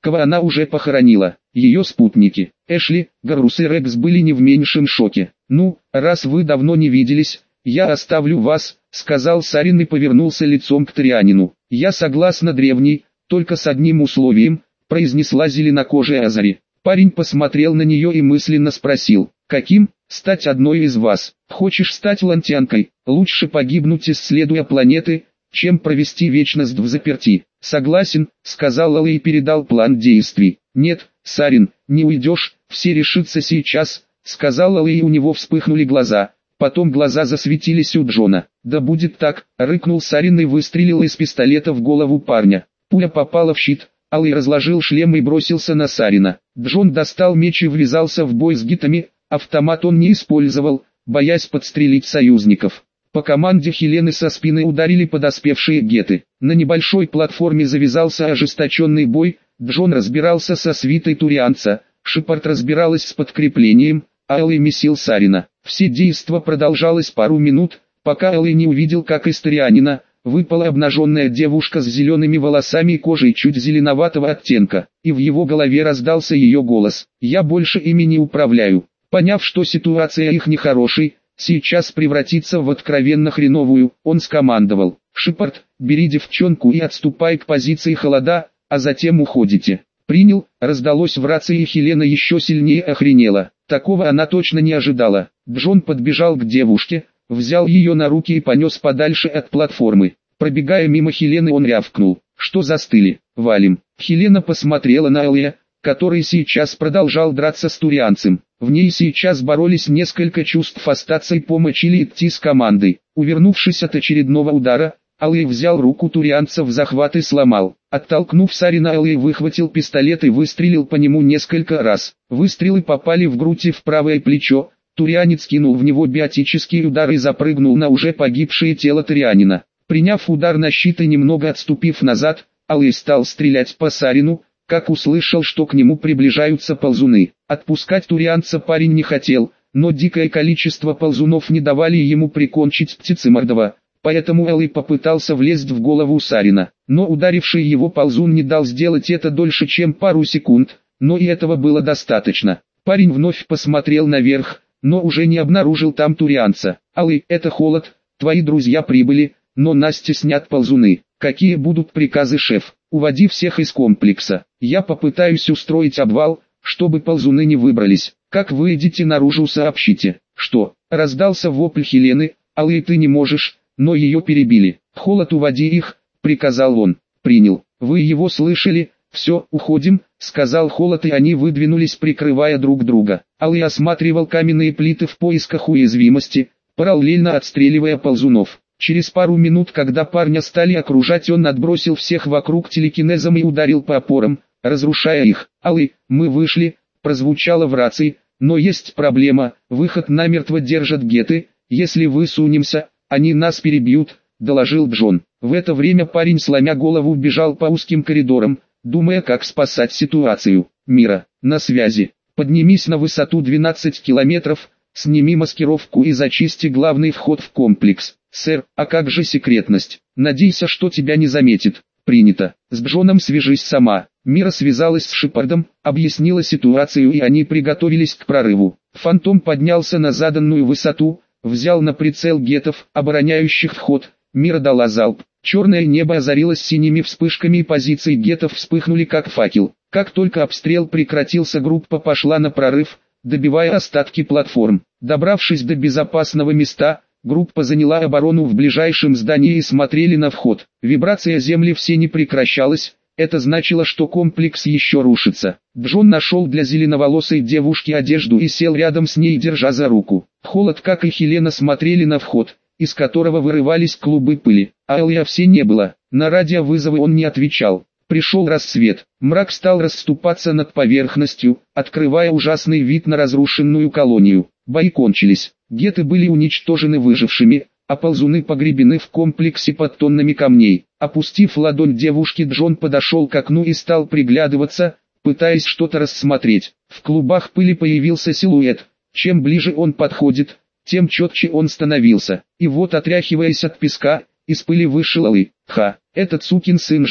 кого она уже похоронила. Ее спутники, Эшли, Гарус и Рекс, были не в меньшем шоке. «Ну, раз вы давно не виделись, я оставлю вас», — сказал Сарин и повернулся лицом к Торианину. «Я согласна, древний, только с одним условием», — произнесла зеленокожая Азари. Парень посмотрел на нее и мысленно спросил: «Каким? Стать одной из вас? Хочешь стать лантянкой? Лучше погибнуть, исследуя планеты, чем провести вечность в заперти». «Согласен», — сказал Алый и передал план действий. «Нет, Сарин, не уйдешь, все решится сейчас», — сказал Алый, и у него вспыхнули глаза. Потом глаза засветились у Джона. «Да будет так», — рыкнул Сарин и выстрелил из пистолета в голову парня. Пуля попала в щит. Алый разложил шлем и бросился на Сарина. Джон достал меч и ввязался в бой с гитами. Автомат он не использовал, боясь подстрелить союзников. По команде Хелены со спины ударили подоспевшие геты. На небольшой платформе завязался ожесточенный бой. Джон разбирался со свитой турианца, Шепард разбиралась с подкреплением, а Алый месил Сарина. Все действо продолжалось пару минут, пока Алый не увидел, как из торианина выпала обнаженная девушка с зелеными волосами и кожей чуть зеленоватого оттенка, и в его голове раздался ее голос: «Я больше ими не управляю». Поняв, что ситуация их нехорошей, сейчас превратится в откровенно хреновую, он скомандовал: «Шепард, бери девчонку и отступай к позиции холода, а затем уходите». «Принял», раздалось в рации, и Хелена еще сильнее охренела. Такого она точно не ожидала. Джон подбежал к девушке, взял ее на руки и понес подальше от платформы. Пробегая мимо Хелены, он рявкнул: «Что застыли? Валим!» Хелена посмотрела на Алия, который сейчас продолжал драться с турианцем. В ней сейчас боролись несколько чувств: остаться и помочь или идти с командой. Увернувшись от очередного удара, Алый взял руку турианца в захват и сломал. Оттолкнув Сарина, Алый выхватил пистолет и выстрелил по нему несколько раз. Выстрелы попали в грудь и в правое плечо. Турианец кинул в него биотический удар и запрыгнул на уже погибшее тело торианина. Приняв удар на щит и немного отступив назад, Алый стал стрелять по Сарину, как услышал, что к нему приближаются ползуны. Отпускать турианца парень не хотел, но дикое количество ползунов не давали ему прикончить птицемордого. Поэтому Алый попытался влезть в голову Сарина, но ударивший его ползун не дал сделать это дольше, чем пару секунд, но и этого было достаточно. Парень вновь посмотрел наверх, но уже не обнаружил там турианца. «Алый, это холод, твои друзья прибыли, но Насте снят ползуны. Какие будут приказы, шеф?» «Уводи всех из комплекса. Я попытаюсь устроить обвал, чтобы ползуны не выбрались. Как выйдете наружу, сообщите». «Что?» — раздался вопль Хелены. «Алый, ты не можешь», но ее перебили. «Холод, уводи их», — приказал он. «Принял. Вы его слышали? Все, уходим», — сказал Холод, и они выдвинулись, прикрывая друг друга. Алый осматривал каменные плиты в поисках уязвимости, параллельно отстреливая ползунов. Через пару минут, когда парня стали окружать, он отбросил всех вокруг телекинезом и ударил по опорам, разрушая их. «Алый, мы вышли», — прозвучало в рации, «но есть проблема, выход намертво держат геты, если высунемся, они нас перебьют», — доложил Джон. В это время парень, сломя голову, бежал по узким коридорам, думая, как спасать ситуацию. «Мира, на связи. Поднимись на высоту двенадцать километров, сними маскировку и зачисти главный вход в комплекс». «Сэр, а как же секретность? Надейся, что тебя не заметит». «Принято. С Джоном свяжись сама». Мира связалась с Шепардом, объяснила ситуацию, и они приготовились к прорыву. Фантом поднялся на заданную высоту, взял на прицел гетов, обороняющих вход. Мира дала залп. Черное небо озарилось синими вспышками, и позиции гетов вспыхнули как факел. Как только обстрел прекратился, группа пошла на прорыв, добивая остатки платформ. Добравшись до безопасного места, группа заняла оборону в ближайшем здании и смотрели на вход. Вибрация земли все не прекращалась, это значило, что комплекс еще рушится. Джон нашел для зеленоволосой девушки одежду и сел рядом с ней, держа за руку. Холод, как и Хелена, смотрели на вход, из которого вырывались клубы пыли. А Алия все не было, на радиовызовы он не отвечал. Пришел рассвет, мрак стал расступаться над поверхностью, открывая ужасный вид на разрушенную колонию. Бои кончились, геты были уничтожены выжившими, а ползуны погребены в комплексе под тоннами камней. Опустив ладонь девушки, Джон подошел к окну и стал приглядываться, пытаясь что-то рассмотреть. В клубах пыли появился силуэт. Чем ближе он подходит, тем четче он становился. И вот, отряхиваясь от песка, из пыли вышел Алый. «Ха, этот сукин сын жив».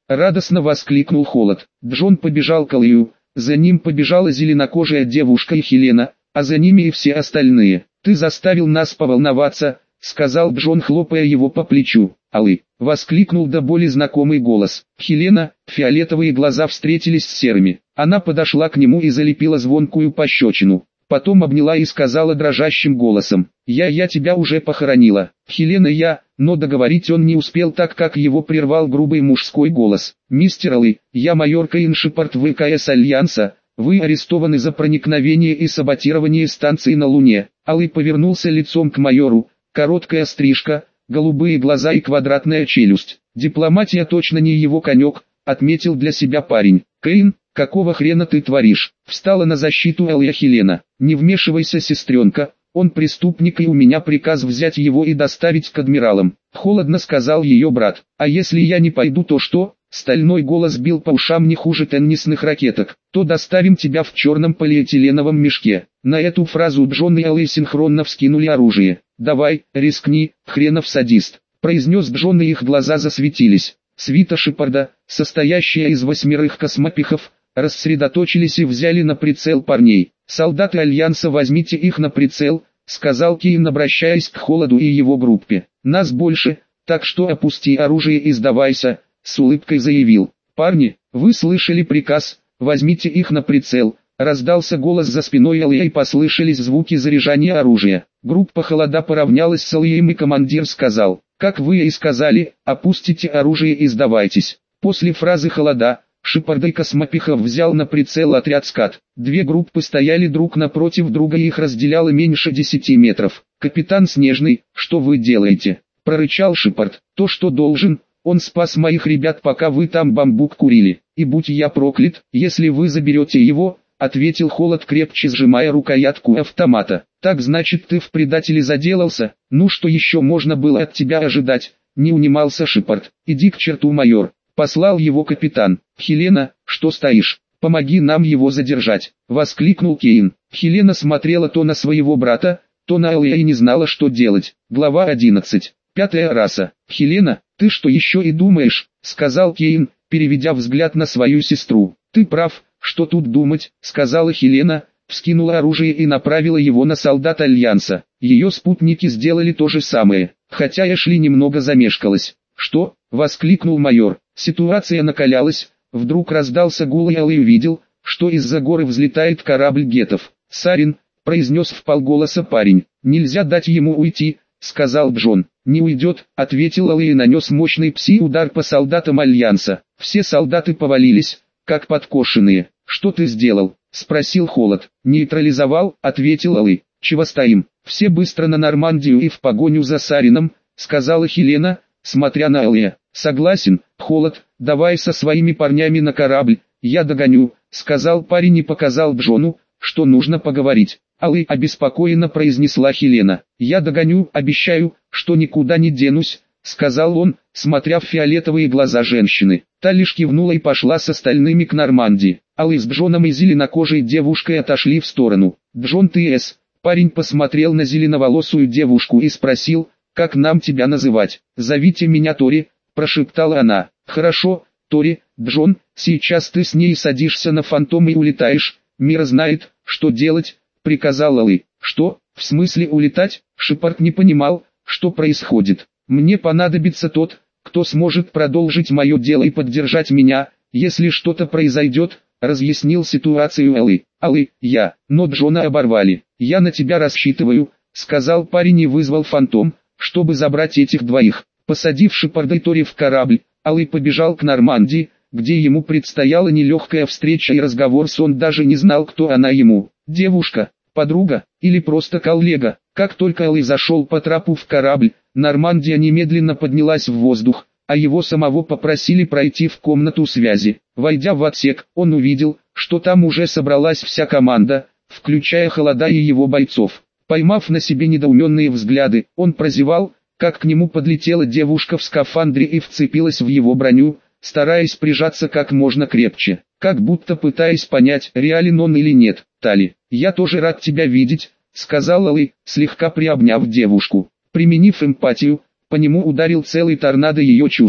Радостно воскликнул Холод. Джон побежал к Алию, за ним побежала зеленокожая девушка и Хелена, а за ними и все остальные. «Ты заставил нас поволноваться», — сказал Джон, хлопая его по плечу. «Алы!» — воскликнул до боли знакомый голос. Хелена, фиолетовые глаза встретились с серыми. Она подошла к нему и залепила звонкую пощечину. Потом обняла и сказала дрожащим голосом: «Я, я тебя уже похоронила». Хелена я, но договорить он не успел, так как его прервал грубый мужской голос. «Мистер Алы, я майор Кейн Шепард ВКС Альянса, вы арестованы за проникновение и саботирование станции на Луне». Алы повернулся лицом к майору, короткая стрижка, голубые глаза и квадратная челюсть. «Дипломатия точно не его конек», — отметил для себя парень. «Кейн, какого хрена ты творишь?» Встала на защиту Алия Хелена. «Не вмешивайся, сестренка, он преступник и у меня приказ взять его и доставить к адмиралам», — холодно сказал ее брат. «А если я не пойду, то что?» Стальной голос бил по ушам не хуже теннисных ракеток. «То доставим тебя в черном полиэтиленовом мешке». На эту фразу Джон и Алли синхронно вскинули оружие. «Давай, рискни, хренов садист», — произнес Джон, и их глаза засветились. Свита Шепарда, состоящая из восьмерых космопихов, рассредоточились и взяли на прицел парней. «Солдаты Альянса, возьмите их на прицел», — сказал Кейн, обращаясь к Холоду и его группе. «Нас больше, так что опусти оружие и сдавайся», — с улыбкой заявил. «Парни, вы слышали приказ, возьмите их на прицел», — раздался голос за спиной Алия и послышались звуки заряжания оружия. Группа Холода поравнялась с Алием и командир сказал: «Как вы и сказали, опустите оружие и сдавайтесь». После фразы Холода, Шепарда и Космопихов взял на прицел отряд «Скат». Две группы стояли друг напротив друга и их разделяло меньше десяти метров. «Капитан Снежный, что вы делаете?» — прорычал Шепард. «То, что должен. Он спас моих ребят, пока вы там бамбук курили. И будь я проклят, если вы заберете его», — ответил Холод, крепче сжимая рукоятку автомата. «Так значит, ты в предателе заделался? Ну что еще можно было от тебя ожидать?» — не унимался Шепард. «Иди к черту, майор», — послал его капитан. «Хелена, что стоишь? Помоги нам его задержать», — воскликнул Кейн. Хелена смотрела то на своего брата, то на Алия и не знала, что делать. Глава одиннадцать. Пятая раса. «Хелена, ты что еще и думаешь?» — сказал Кейн, переведя взгляд на свою сестру. «Ты прав, что тут думать», — сказала Хелена, вскинула оружие и направила его на солдат Альянса. Ее спутники сделали то же самое, хотя Эшли немного замешкалась. «Что?» — воскликнул майор. Ситуация накалялась, вдруг раздался гул, и Алый увидел, что из-за горы взлетает корабль гетов. «Сарин», — произнес вполголоса парень. «Нельзя дать ему уйти», — сказал Джон. «Не уйдет», — ответил Алый и нанес мощный пси-удар по солдатам Альянса. Все солдаты повалились, как подкошенные. «Что ты сделал?» — спросил Холод. «Нейтрализовал», — ответил Алый. «Чего стоим? Все быстро на Нормандию и в погоню за Сарином», — сказала Хелена, смотря на Алия. «Согласен, Холод, давай со своими парнями на корабль, я догоню», — сказал парень и показал Джону, что нужно поговорить. «Алый», — обеспокоенно произнесла Хелена. «Я догоню, обещаю, что никуда не денусь», — сказал он, смотря в фиолетовые глаза женщины. Та лишь кивнула и пошла с остальными к Нормандии. Алый с Джоном и зеленокожей девушкой отошли в сторону. «Джон, ты эс?» Парень посмотрел на зеленоволосую девушку и спросил: «Как нам тебя называть?» «Зовите меня Тори», — прошептала она. «Хорошо, Тори, Джон, сейчас ты с ней садишься на фантом и улетаешь, мир знает, что делать», — приказал Алый. «Что, в смысле улетать?» Шепард не понимал, что происходит. «Мне понадобится тот, кто сможет продолжить мое дело и поддержать меня, если что-то произойдет», — разъяснил ситуацию Алый. «Алый, я, но Джона оборвали. Я на тебя рассчитываю», — сказал парень и вызвал фантом, чтобы забрать этих двоих. Посадив Шепарда и Тори в корабль, Алый побежал к Нормандии, где ему предстояла нелегкая встреча и разговор с он даже не знал, кто она ему. Девушка, подруга, или просто коллега. Как только Алый зашел по трапу в корабль, Нормандия немедленно поднялась в воздух, а его самого попросили пройти в комнату связи. Войдя в отсек, он увидел, что там уже собралась вся команда, включая Холода и его бойцов. Поймав на себе недоуменные взгляды, он прозевал, как к нему подлетела девушка в скафандре и вцепилась в его броню, стараясь прижаться как можно крепче, как будто пытаясь понять, реален он или нет. «Тали, я тоже рад тебя видеть», — сказал Алый, слегка приобняв девушку. Применив эмпатию, по нему ударил целый торнадо ее чувств.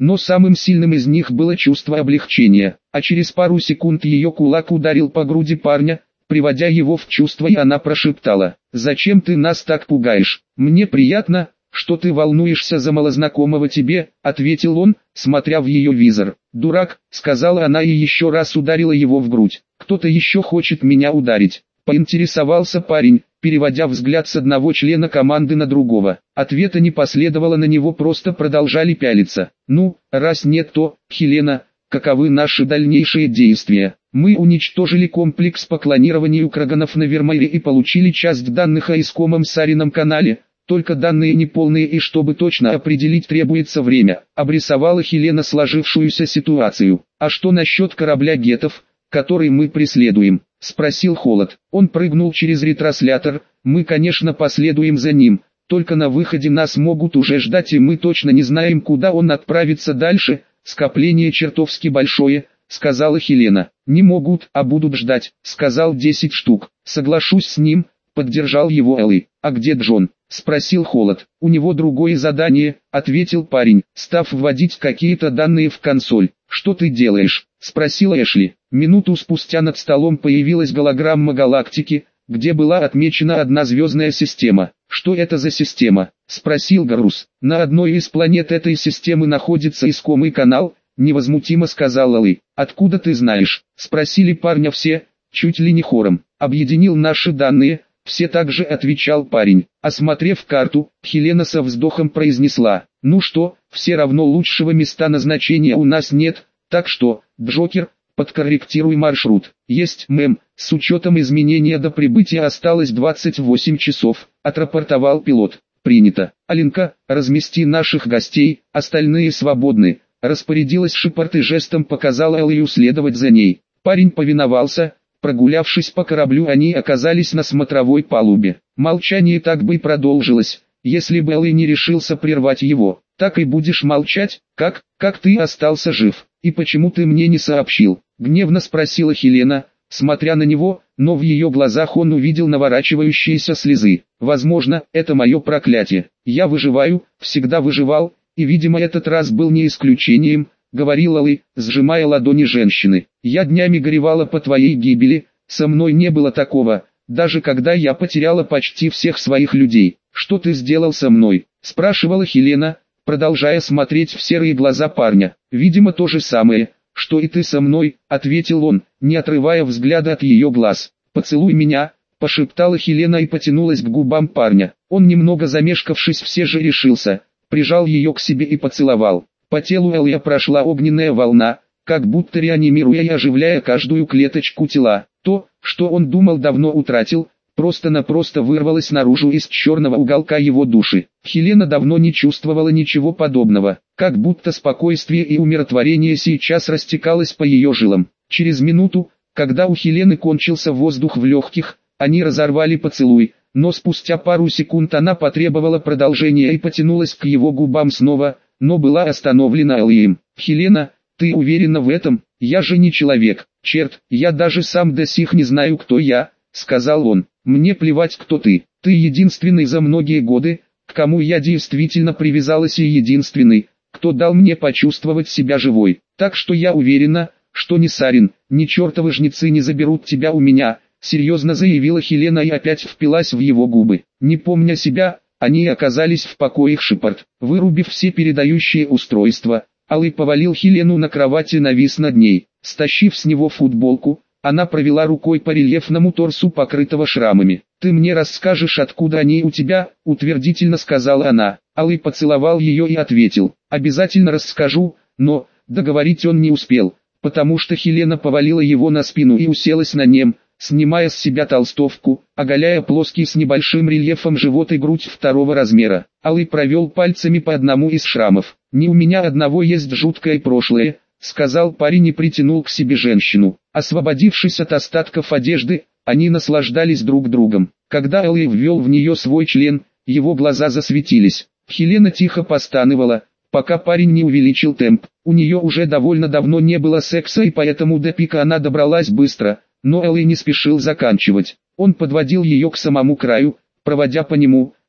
но самым сильным из них было чувство облегчения, а через пару секунд ее кулак ударил по груди парня, приводя его в чувство, и она прошептала: «Зачем ты нас так пугаешь? Мне приятно, что ты волнуешься за малознакомого тебе», — ответил он, смотря в ее визор. «Дурак», — сказала она и еще раз ударила его в грудь. «Кто-то еще хочет меня ударить?» — поинтересовался парень, переводя взгляд с одного члена команды на другого. Ответа не последовало, на него просто продолжали пялиться. «Ну, раз нет, то, Хелена, каковы наши дальнейшие действия?» «Мы уничтожили комплекс по клонированию краганов на Вермайре и получили часть данных о искомом Сарином канале, только данные неполные, и чтобы точно определить, требуется время», — обрисовала Хелена сложившуюся ситуацию. «А что насчет корабля гетов, который мы преследуем?» — спросил Холод. Он прыгнул через ретранслятор. «Мы, конечно, последуем за ним, только на выходе нас могут уже ждать, и мы точно не знаем, куда он отправится дальше. Скопление чертовски большое», — сказала Хелена. «Не могут, а будут ждать», — сказал десять штук. «Соглашусь с ним», — поддержал его Элли. «А где Джон?» — спросил Холод. «У него другое задание», — ответил парень, став вводить какие-то данные в консоль. «Что ты делаешь?» — спросила Эшли. Минуту спустя над столом появилась голограмма галактики, где была отмечена одна звездная система. «Что это за система?» — спросил Гарус. «На одной из планет этой системы находится искомый канал», — невозмутимо сказал Элли. «Откуда ты знаешь?» — спросили парня все, чуть ли не хором. «Объединил наши данные», — все так же отвечал парень. Осмотрев карту, Хелена со вздохом произнесла: «Ну что, все равно лучшего места назначения у нас нет, так что, Джокер, подкорректируй маршрут». «Есть, мэм, с учетом изменения до прибытия осталось двадцать восемь часов», — отрапортовал пилот. «Принято. Аленка, размести наших гостей, остальные свободны», — распорядилась Шепард и жестом показала Эллию следовать за ней. Парень повиновался. Прогулявшись по кораблю, они оказались на смотровой палубе. Молчание так бы и продолжилось, если бы Элли не решился прервать его. «Так и будешь молчать? Как? Как ты остался жив? И почему ты мне не сообщил?» — гневно спросила Хелена, смотря на него, но в ее глазах он увидел наворачивающиеся слезы. «Возможно, это мое проклятие. Я выживаю, всегда выживал, и, видимо, этот раз был не исключением», — говорила Элли, сжимая ладони женщины. «Я днями горевала по твоей гибели, со мной не было такого, даже когда я потеряла почти всех своих людей». «Что ты сделал со мной?» — спрашивала Хелена, продолжая смотреть в серые глаза парня. «Видимо, то же самое, что и ты со мной», — ответил он, не отрывая взгляда от ее глаз. «Поцелуй меня», — пошептала Хелена и потянулась к губам парня. Он, немного замешкавшись, все же решился, прижал ее к себе и поцеловал. По телу Элли прошла огненная волна, как будто реанимируя и оживляя каждую клеточку тела. То, что он думал давно утратил, просто-напросто вырвалось наружу из черного уголка его души. Хелена давно не чувствовала ничего подобного, как будто спокойствие и умиротворение сейчас растекалось по ее жилам. Через минуту, когда у Хелены кончился воздух в легких, они разорвали поцелуй, но спустя пару секунд она потребовала продолжения и потянулась к его губам снова, но была остановлена Эллием. «Хелена, ты уверена в этом? Я же не человек. Черт, я даже сам до сих не знаю, кто я», — сказал он. «Мне плевать, кто ты. Ты единственный за многие годы, к кому я действительно привязалась, и единственный, кто дал мне почувствовать себя живой. Так что я уверена, что ни Сарин, ни чертовы жнецы не заберут тебя у меня», — серьезно заявила Хелена и опять впилась в его губы. Не помня себя, они оказались в покоях Шепард. Вырубив все передающие устройства, Элли повалил Хелену на кровати и навис над ней. Стащив с него футболку, она провела рукой по рельефному торсу, покрытого шрамами. «Ты мне расскажешь, откуда они у тебя?» — утвердительно сказала она. Элли поцеловал ее и ответил: «Обязательно расскажу», но договорить он не успел, потому что Хелена повалила его на спину и уселась на нем, снимая с себя толстовку, оголяя плоский с небольшим рельефом живот и грудь второго размера. Элли провел пальцами по одному из шрамов. «Не у меня одного есть жуткое прошлое», — сказал парень и притянул к себе женщину. Освободившись от остатков одежды, они наслаждались друг другом. Когда Элли ввел в нее свой член, его глаза засветились. Хелена тихо постанывала, пока парень не увеличил темп. У нее уже довольно давно не было секса, и поэтому до пика она добралась быстро. Но Элли не спешил заканчивать. Он подводил ее к самому краю, проводя по нему,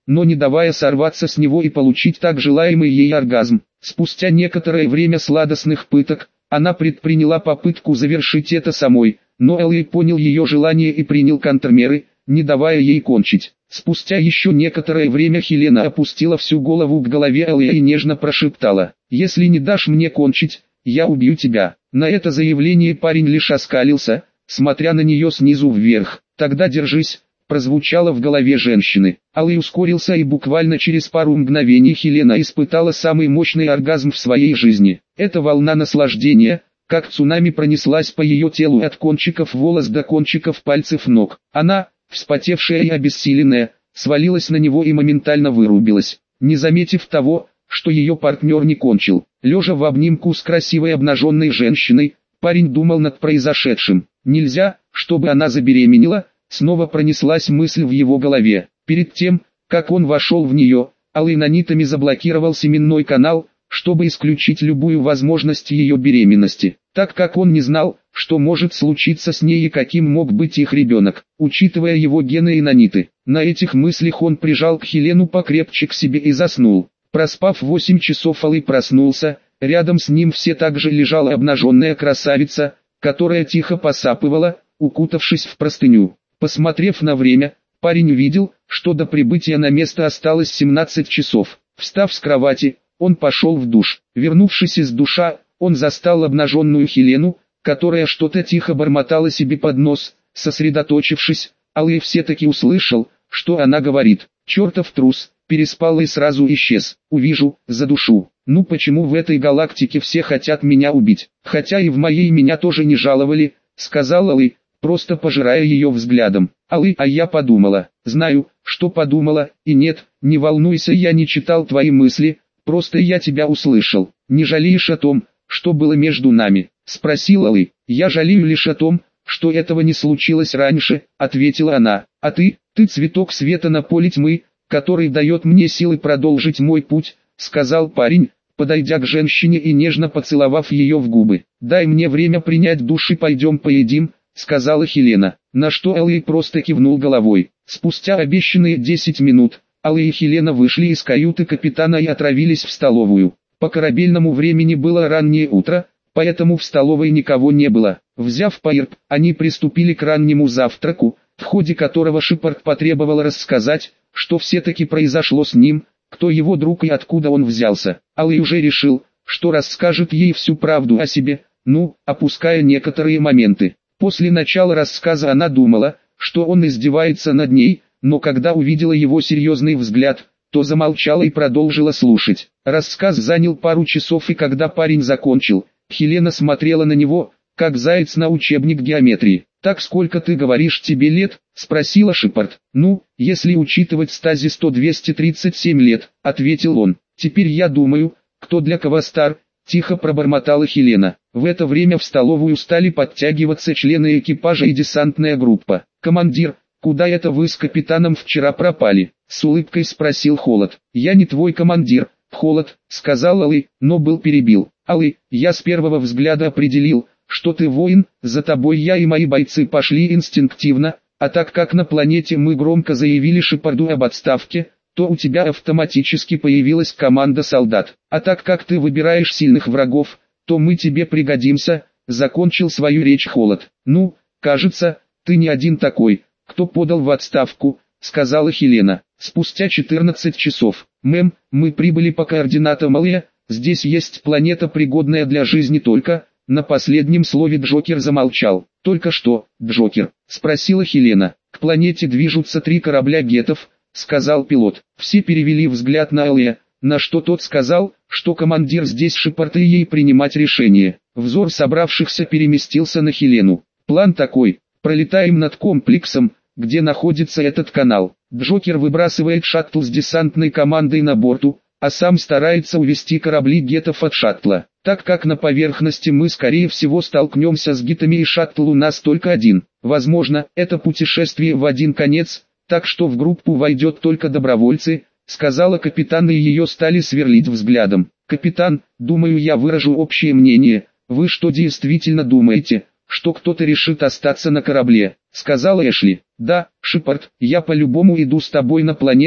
но не давая сорваться с него и получить так желаемый ей оргазм. Спустя некоторое время сладостных пыток, она предприняла попытку завершить это самой, но Элли понял ее желание и принял контрмеры, не давая ей кончить. Спустя еще некоторое время Хелена опустила всю голову к голове Элли и нежно прошептала: «Если не дашь мне кончить, я убью тебя». На это заявление парень лишь оскалился, смотря на нее снизу вверх. «Тогда держись», прозвучало в голове женщины. Элли ускорился, и буквально через пару мгновений Хелена испытала самый мощный оргазм в своей жизни. Эта волна наслаждения, как цунами, пронеслась по ее телу от кончиков волос до кончиков пальцев ног. Она, вспотевшая и обессиленная, свалилась на него и моментально вырубилась, не заметив того, что ее партнер не кончил. Лежа в обнимку с красивой обнаженной женщиной, парень думал над произошедшим. Нельзя, чтобы она забеременела, снова пронеслась мысль в его голове. Перед тем, как он вошел в нее, Элли нанитами заблокировал семенной канал, чтобы исключить любую возможность ее беременности, так как он не знал, что может случиться с ней и каким мог быть их ребенок, учитывая его гены и наниты. На этих мыслях он прижал к Хелену покрепче к себе и заснул. Проспав восемь часов, Элли проснулся, рядом с ним все так же лежала обнаженная красавица, которая тихо посапывала, укутавшись в простыню. Посмотрев на время, парень увидел, что до прибытия на место осталось семнадцать часов. Встав с кровати, он пошел в душ. Вернувшись из душа, он застал обнаженную Хелену, которая что-то тихо бормотала себе под нос. Сосредоточившись, Элли все-таки услышал, что она говорит: «Чертов трус, переспал и сразу исчез. Увижу, задушу. Ну почему в этой галактике все хотят меня убить? Хотя и в моей меня тоже не жаловали», — сказал Элли, просто пожирая ее взглядом. «Элли, а я подумала». «Знаю, что подумала, и нет, не волнуйся, я не читал твои мысли, просто я тебя услышал. Не жалеешь о том, что было между нами?» — спросил Элли. «Я жалею лишь о том, что этого не случилось раньше», — ответила она. «А ты, ты цветок света на поле тьмы, который дает мне силы продолжить мой путь», — сказал парень, подойдя к женщине и нежно поцеловав ее в губы. «Дай мне время принять душ и пойдем поедим», — сказала Хелена, на что Элли просто кивнул головой. Спустя обещанные десять минут, Элли и Хелена вышли из каюты капитана и отправились в столовую. По корабельному времени было раннее утро, поэтому в столовой никого не было. Взяв пайрп, они приступили к раннему завтраку, в ходе которого Шепард потребовал рассказать, что все-таки произошло с ним, кто его друг и откуда он взялся. Элли уже решил, что расскажет ей всю правду о себе, ну, опуская некоторые моменты. После начала рассказа она думала, что он издевается над ней, но когда увидела его серьезный взгляд, то замолчала и продолжила слушать. Рассказ занял пару часов, и когда парень закончил, Хелена смотрела на него, как заяц на учебник геометрии. «Так сколько ты говоришь, тебе лет?» — спросила Шепард. «Ну, если учитывать стазис, то двести тридцать семь лет», — ответил он. «Теперь я думаю, кто для кого стар», — тихо пробормотала Хелена. В это время в столовую стали подтягиваться члены экипажа и десантная группа. «Командир, куда это вы с капитаном вчера пропали?» — с улыбкой спросил Холод. «Я не твой командир, Холод», — сказал Элли, но был перебил. «Элли, я с первого взгляда определил, что ты воин, за тобой я и мои бойцы пошли инстинктивно, а так как на планете мы громко заявили Шепарду об отставке, то у тебя автоматически появилась команда солдат. А так как ты выбираешь сильных врагов, то мы тебе пригодимся», — закончил свою речь Холод. «Ну, кажется, ты не один такой, кто подал в отставку», — сказала Хелена. Спустя четырнадцать часов, «Мэм, мы прибыли по координатам Элли, здесь есть планета, пригодная для жизни только...» На последнем слове Джокер замолчал. «Только что, Джокер?» — спросила Хелена. «К планете движутся три корабля гетов», — сказал пилот. Все перевели взгляд на Элли, на что тот сказал, что командир здесь Шепард и ей принимать решение. Взор собравшихся переместился на Хелену. «План такой: пролетаем над комплексом, где находится этот канал. Джокер выбрасывает шаттл с десантной командой на борту, а сам старается увести корабли гетов от шаттла. Так как на поверхности мы скорее всего столкнемся с гетами и шаттл у нас только один. Возможно, это путешествие в один конец, так что в группу войдет только добровольцы», — сказала капитан, и ее стали сверлить взглядом. «Капитан, думаю, я выражу общее мнение. Вы что, действительно думаете, что кто-то решит остаться на корабле?» — сказала Эшли. «Да, Шепард, я по-любому иду с тобой на планету»,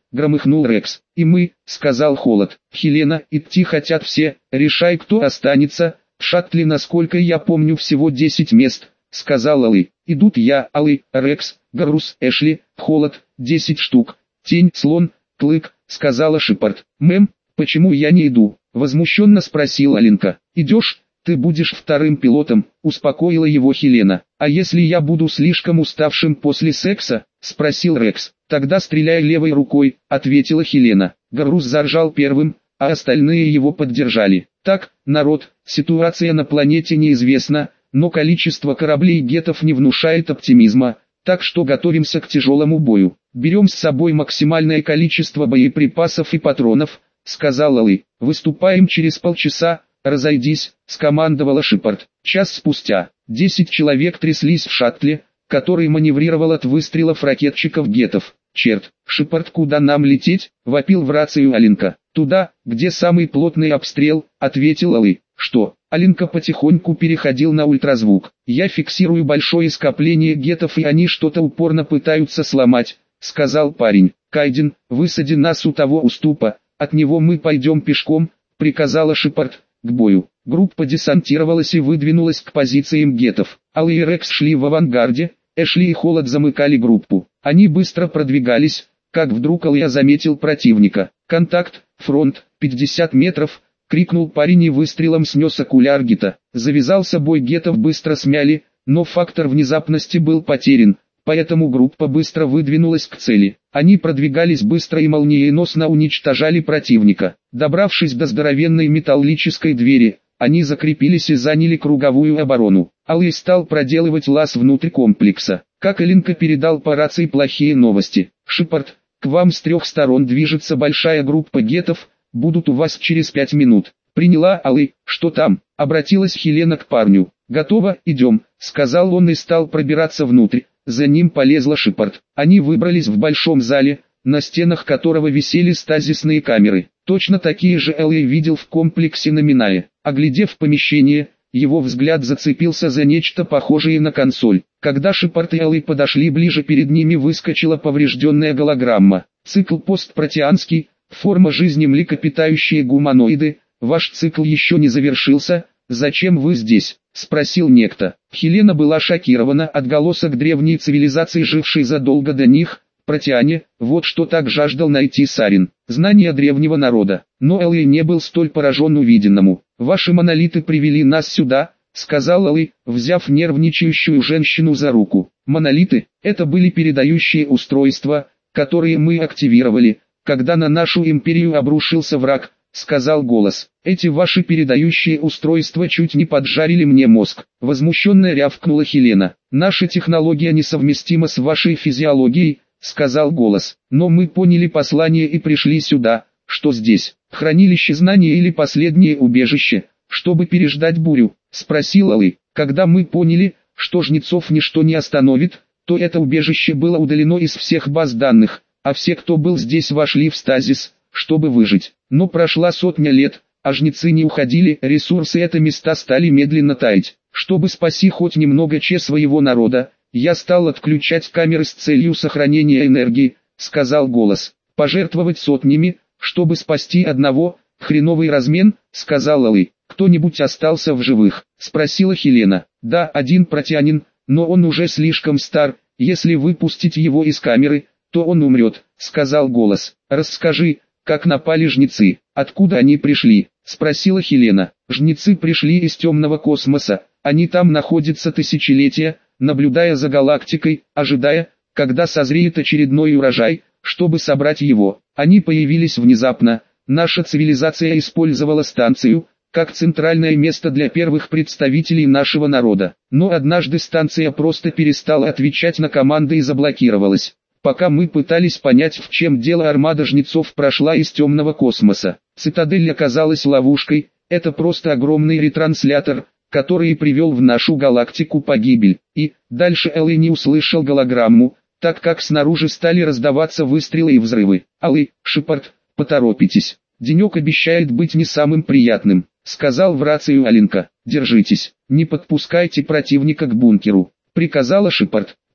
громыхнул Рекс. И мы, сказал Холод. Хелена, идти хотят все, решай, кто останется. В шаттле, насколько я помню, всего десять мест, сказал Алый. Идут я, Алый, Рекс, Гарус, Эшли, Холод, десять штук. Тень, слон, клык, сказала Шепард. Мэм, почему я не иду? Возмущенно спросила Алинка. Идешь? Ты будешь вторым пилотом, успокоила его Хелена. А если я буду слишком уставшим после секса? Спросил Рекс. Тогда стреляй левой рукой, ответила Хелена. Гарус заржал первым, а остальные его поддержали. Так, народ, ситуация на планете неизвестна, но количество кораблей гетов не внушает оптимизма, так что готовимся к тяжелому бою. Берем с собой максимальное количество боеприпасов и патронов, сказал Алый. Выступаем через полчаса. «Разойдись», — скомандовала Шепард. Час спустя, десять человек тряслись в шаттле, который маневрировал от выстрелов ракетчиков-гетов. «Черт, Шепард, куда нам лететь?» — вопил в рацию Алинка. «Туда, где самый плотный обстрел», — ответил Алый. «Что?» Алинка потихоньку переходил на ультразвук. «Я фиксирую большое скопление гетов, и они что-то упорно пытаются сломать», — сказал парень. «Кайден, высади нас у того уступа, от него мы пойдем пешком», — приказала Шепард. К бою. Группа десантировалась и выдвинулась к позициям гетов. Алый и Рекс шли в авангарде, Эшли и Холод замыкали группу. Они быстро продвигались, как вдруг Алый заметил противника. «Контакт, фронт, пятьдесят метров», — крикнул парень и выстрелом снес окуляр гета. Завязался бой, гетов быстро смяли, но фактор внезапности был потерян, поэтому группа быстро выдвинулась к цели. Они продвигались быстро и молниеносно уничтожали противника. Добравшись до здоровенной металлической двери, они закрепились и заняли круговую оборону. Алый стал проделывать лаз внутрь комплекса. Как Элинка передал по рации плохие новости. «Шепард, к вам с трех сторон движется большая группа гетов, будут у вас через пять минут». «Приняла, Алый, что там?» — обратилась Хелена к парню. «Готово, идем», — сказал он и стал пробираться внутрь. За ним полезла Шепард. Они выбрались в большом зале, на стенах которого висели стазисные камеры. Точно такие же Элэй видел в комплексе на Минае. Оглядев помещение, его взгляд зацепился за нечто похожее на консоль. Когда Шепард и Элэй подошли ближе, перед ними выскочила поврежденная голограмма. «Цикл постпротеанский, форма жизни млекопитающие гуманоиды, ваш цикл еще не завершился, зачем вы здесь?» — спросил некто. Хелена была шокирована. Отголосок древней цивилизации, жившей задолго до них, протеане, вот что так жаждал найти Сарин. Знание древнего народа. Но Элэй не был столь поражен увиденному. «Ваши монолиты привели нас сюда», — сказал Элэй, взяв нервничающую женщину за руку. «Монолиты — это были передающие устройства, которые мы активировали, когда на нашу империю обрушился враг», — сказал голос. «Эти ваши передающие устройства чуть не поджарили мне мозг», — возмущенно рявкнула Хелена. «Наша технология несовместима с вашей физиологией», — сказал голос. «Но мы поняли послание и пришли сюда. Что здесь? Хранилище знаний или последнее убежище, чтобы переждать бурю?» — спросил Алый. «Когда мы поняли, что жнецов ничто не остановит, то это убежище было удалено из всех баз данных, а все, кто был здесь, вошли в стазис, чтобы выжить. Но прошла сотня лет, а жнецы не уходили, ресурсы этого места стали медленно таять. Чтобы спасти хоть немного че своего народа, я стал отключать камеры с целью сохранения энергии», — сказал голос. «Пожертвовать сотнями, чтобы спасти одного, хреновый размен», — сказал Алый. «Кто-нибудь остался в живых?» — спросила Хелена. «Да, один протеанин, но он уже слишком стар, если выпустить его из камеры, то он умрет», — сказал голос. «Расскажи, как напали жнецы, откуда они пришли?» — спросила Хелена. «Жнецы пришли из темного космоса, они там находятся тысячелетия, наблюдая за галактикой, ожидая, когда созреет очередной урожай, чтобы собрать его. Они появились внезапно. Наша цивилизация использовала станцию, как центральное место для первых представителей нашего народа. Но однажды станция просто перестала отвечать на команды и заблокировалась. Пока мы пытались понять, в чем дело, армада жнецов прошла из темного космоса. Цитадель оказалась ловушкой, это просто огромный ретранслятор, который привел в нашу галактику погибель. И, дальше Элэй не услышал голограмму, так как снаружи стали раздаваться выстрелы и взрывы. «Алый, Шепард, поторопитесь, денек обещает быть не самым приятным», — сказал в рацию Алинка. «Держитесь, не подпускайте противника к бункеру», — приказала Шепард.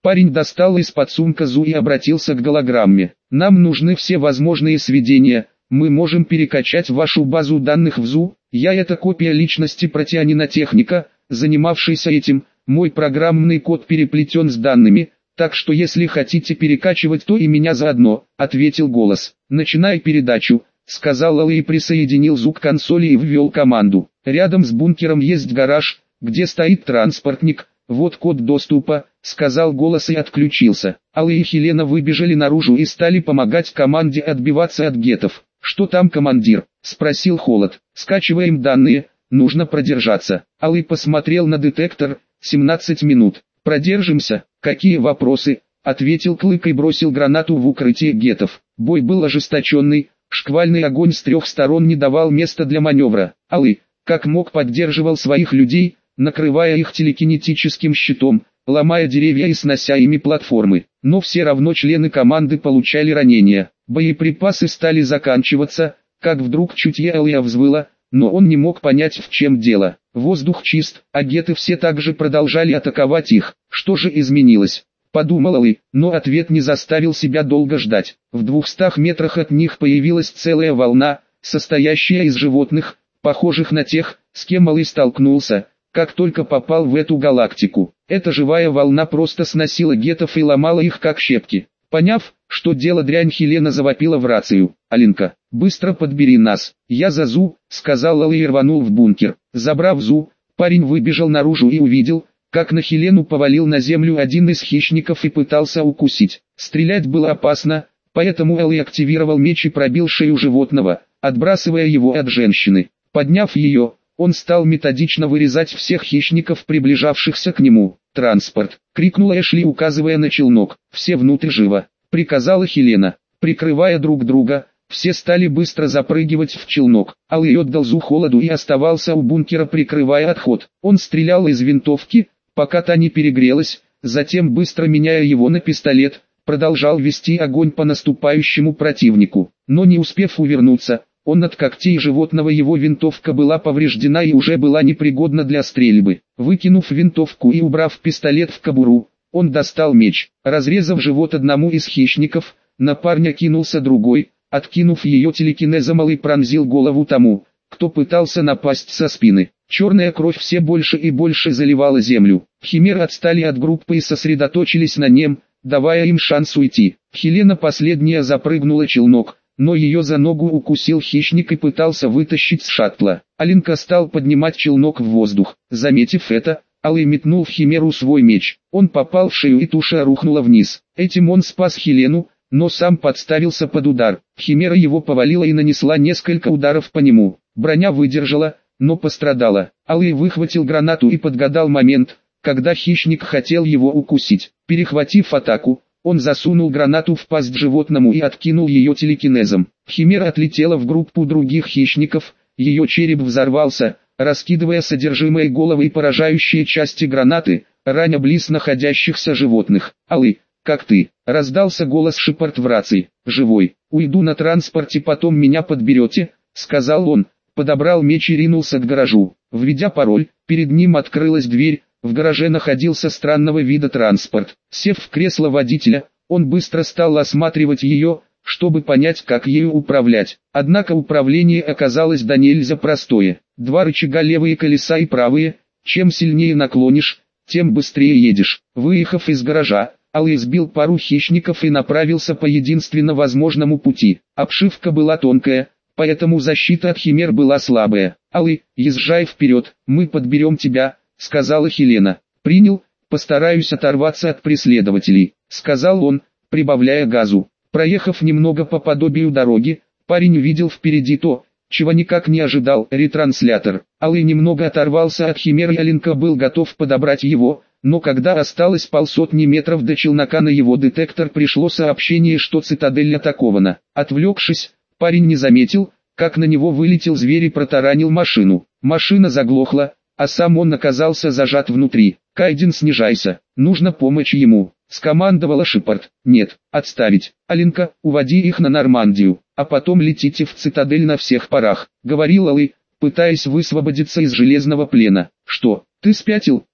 Парень достал из-под сумка ЗУ и обратился к голограмме. Нам нужны все возможные сведения, мы можем перекачать вашу базу данных в ЗУ. Я это копия личности протеанинотехника, занимавшийся этим, мой программный код переплетен с данными, так что если хотите перекачивать, то и меня заодно, ответил голос. Начинай передачу, сказал Алый и присоединил ЗУ к консоли и ввел команду. Рядом с бункером есть гараж, где стоит транспортник, вот код доступа, сказал голос и отключился. Алый и Хелена выбежали наружу и стали помогать команде отбиваться от гетов. Что там, командир? Спросил Холод. Скачиваем данные, нужно продержаться. Алый посмотрел на детектор, семнадцать минут. Продержимся? Какие вопросы? Ответил Клык и бросил гранату в укрытие гетов. Бой был ожесточенный, шквальный огонь с трех сторон не давал места для маневра. Алый, как мог, поддерживал своих людей, накрывая их телекинетическим щитом, ломая деревья и снося ими платформы. Но все равно члены команды получали ранения. Боеприпасы стали заканчиваться, как вдруг чутье Алия взвыло, но он не мог понять, в чем дело. Воздух чист, а геты все так же продолжали атаковать их. Что же изменилось? Подумал Алый, но ответ не заставил себя долго ждать. В двухстах метрах от них появилась целая волна, состоящая из животных, похожих на тех, с кем Алый столкнулся, как только попал в эту галактику. Эта живая волна просто сносила гетов и ломала их как щепки. Поняв, что дело дрянь, Хелена завопила в рацию. «Алинка, быстро подбери нас, я за ЗУ», — сказал Алый и рванул в бункер. Забрав ЗУ, парень выбежал наружу и увидел, как на Хелену повалил на землю один из хищников и пытался укусить. Стрелять было опасно, поэтому Алый активировал меч и пробил шею животного, отбрасывая его от женщины. Подняв ее, он стал методично вырезать всех хищников, приближавшихся к нему. «Транспорт!» — крикнула Эшли, указывая на челнок. «Все внутрь живо!» — приказала Хелена. Прикрывая друг друга, все стали быстро запрыгивать в челнок. Алый отдал ЗУ Холоду и оставался у бункера, прикрывая отход. Он стрелял из винтовки, пока та не перегрелась, затем, быстро меняя его на пистолет, продолжал вести огонь по наступающему противнику. Но не успев увернуться, он от когтей животного, его винтовка была повреждена и уже была непригодна для стрельбы. Выкинув винтовку и убрав пистолет в кобуру, он достал меч. Разрезав живот одному из хищников, на парня кинулся другой, откинув ее телекинезом, Алый пронзил голову тому, кто пытался напасть со спины. Черная кровь все больше и больше заливала землю. Химеры отстали от группы и сосредоточились на нем, давая им шанс уйти. Хелена последняя запрыгнула челнок, но ее за ногу укусил хищник и пытался вытащить с шаттла. Алинка стал поднимать челнок в воздух. Заметив это, Алый метнул в Химеру свой меч. Он попал в шею и туша рухнула вниз. Этим он спас Хелену, но сам подставился под удар. Химера его повалила и нанесла несколько ударов по нему. Броня выдержала, но пострадала. Алый выхватил гранату и подгадал момент, когда хищник хотел его укусить. Перехватив атаку, он засунул гранату в пасть животному и откинул ее телекинезом. Химера отлетела в группу других хищников, ее череп взорвался, раскидывая содержимое головы и поражающие части гранаты, раня близ находящихся животных. «Алый, как ты?» — раздался голос Шепард в рации. «Живой. Уйду на транспорте, потом меня подберете», — сказал он, подобрал меч и ринулся к гаражу. Введя пароль, перед ним открылась дверь. В гараже находился странного вида транспорт. Сев в кресло водителя, он быстро стал осматривать ее, чтобы понять, как ею управлять. Однако управление оказалось да нельзя простое. Два рычага, левые колеса и правые. Чем сильнее наклонишь, тем быстрее едешь. Выехав из гаража, Алый сбил пару хищников и направился по единственно возможному пути. Обшивка была тонкая, поэтому защита от химер была слабая. «Алый, езжай вперед, мы подберем тебя», — сказала Хелена. «Принял, постараюсь оторваться от преследователей», — сказал он, прибавляя газу. Проехав немного по подобию дороги, парень увидел впереди то, чего никак не ожидал — ретранслятор. Алый немного оторвался от химер, и Алинка был готов подобрать его, но когда осталось полсотни метров до челнока, на его детектор пришло сообщение, что цитадель атакована. Отвлекшись, парень не заметил, как на него вылетел зверь и протаранил машину. Машина заглохла, а сам он оказался зажат внутри. «Кайден, снижайся, нужно помочь ему», — скомандовала Шепард. «Нет, отставить. Алинка, уводи их на Нормандию, а потом летите в цитадель на всех парах», — говорил Алый, пытаясь высвободиться из железного плена. «Что, ты спятил?» —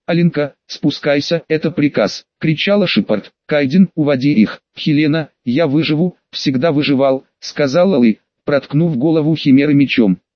«Аленка, спускайся, это приказ!» — кричала Шепард. «Кайден, уводи их!» «Хелена, я выживу, всегда выживал», — сказал Алый, проткнув голову Химеры мечом.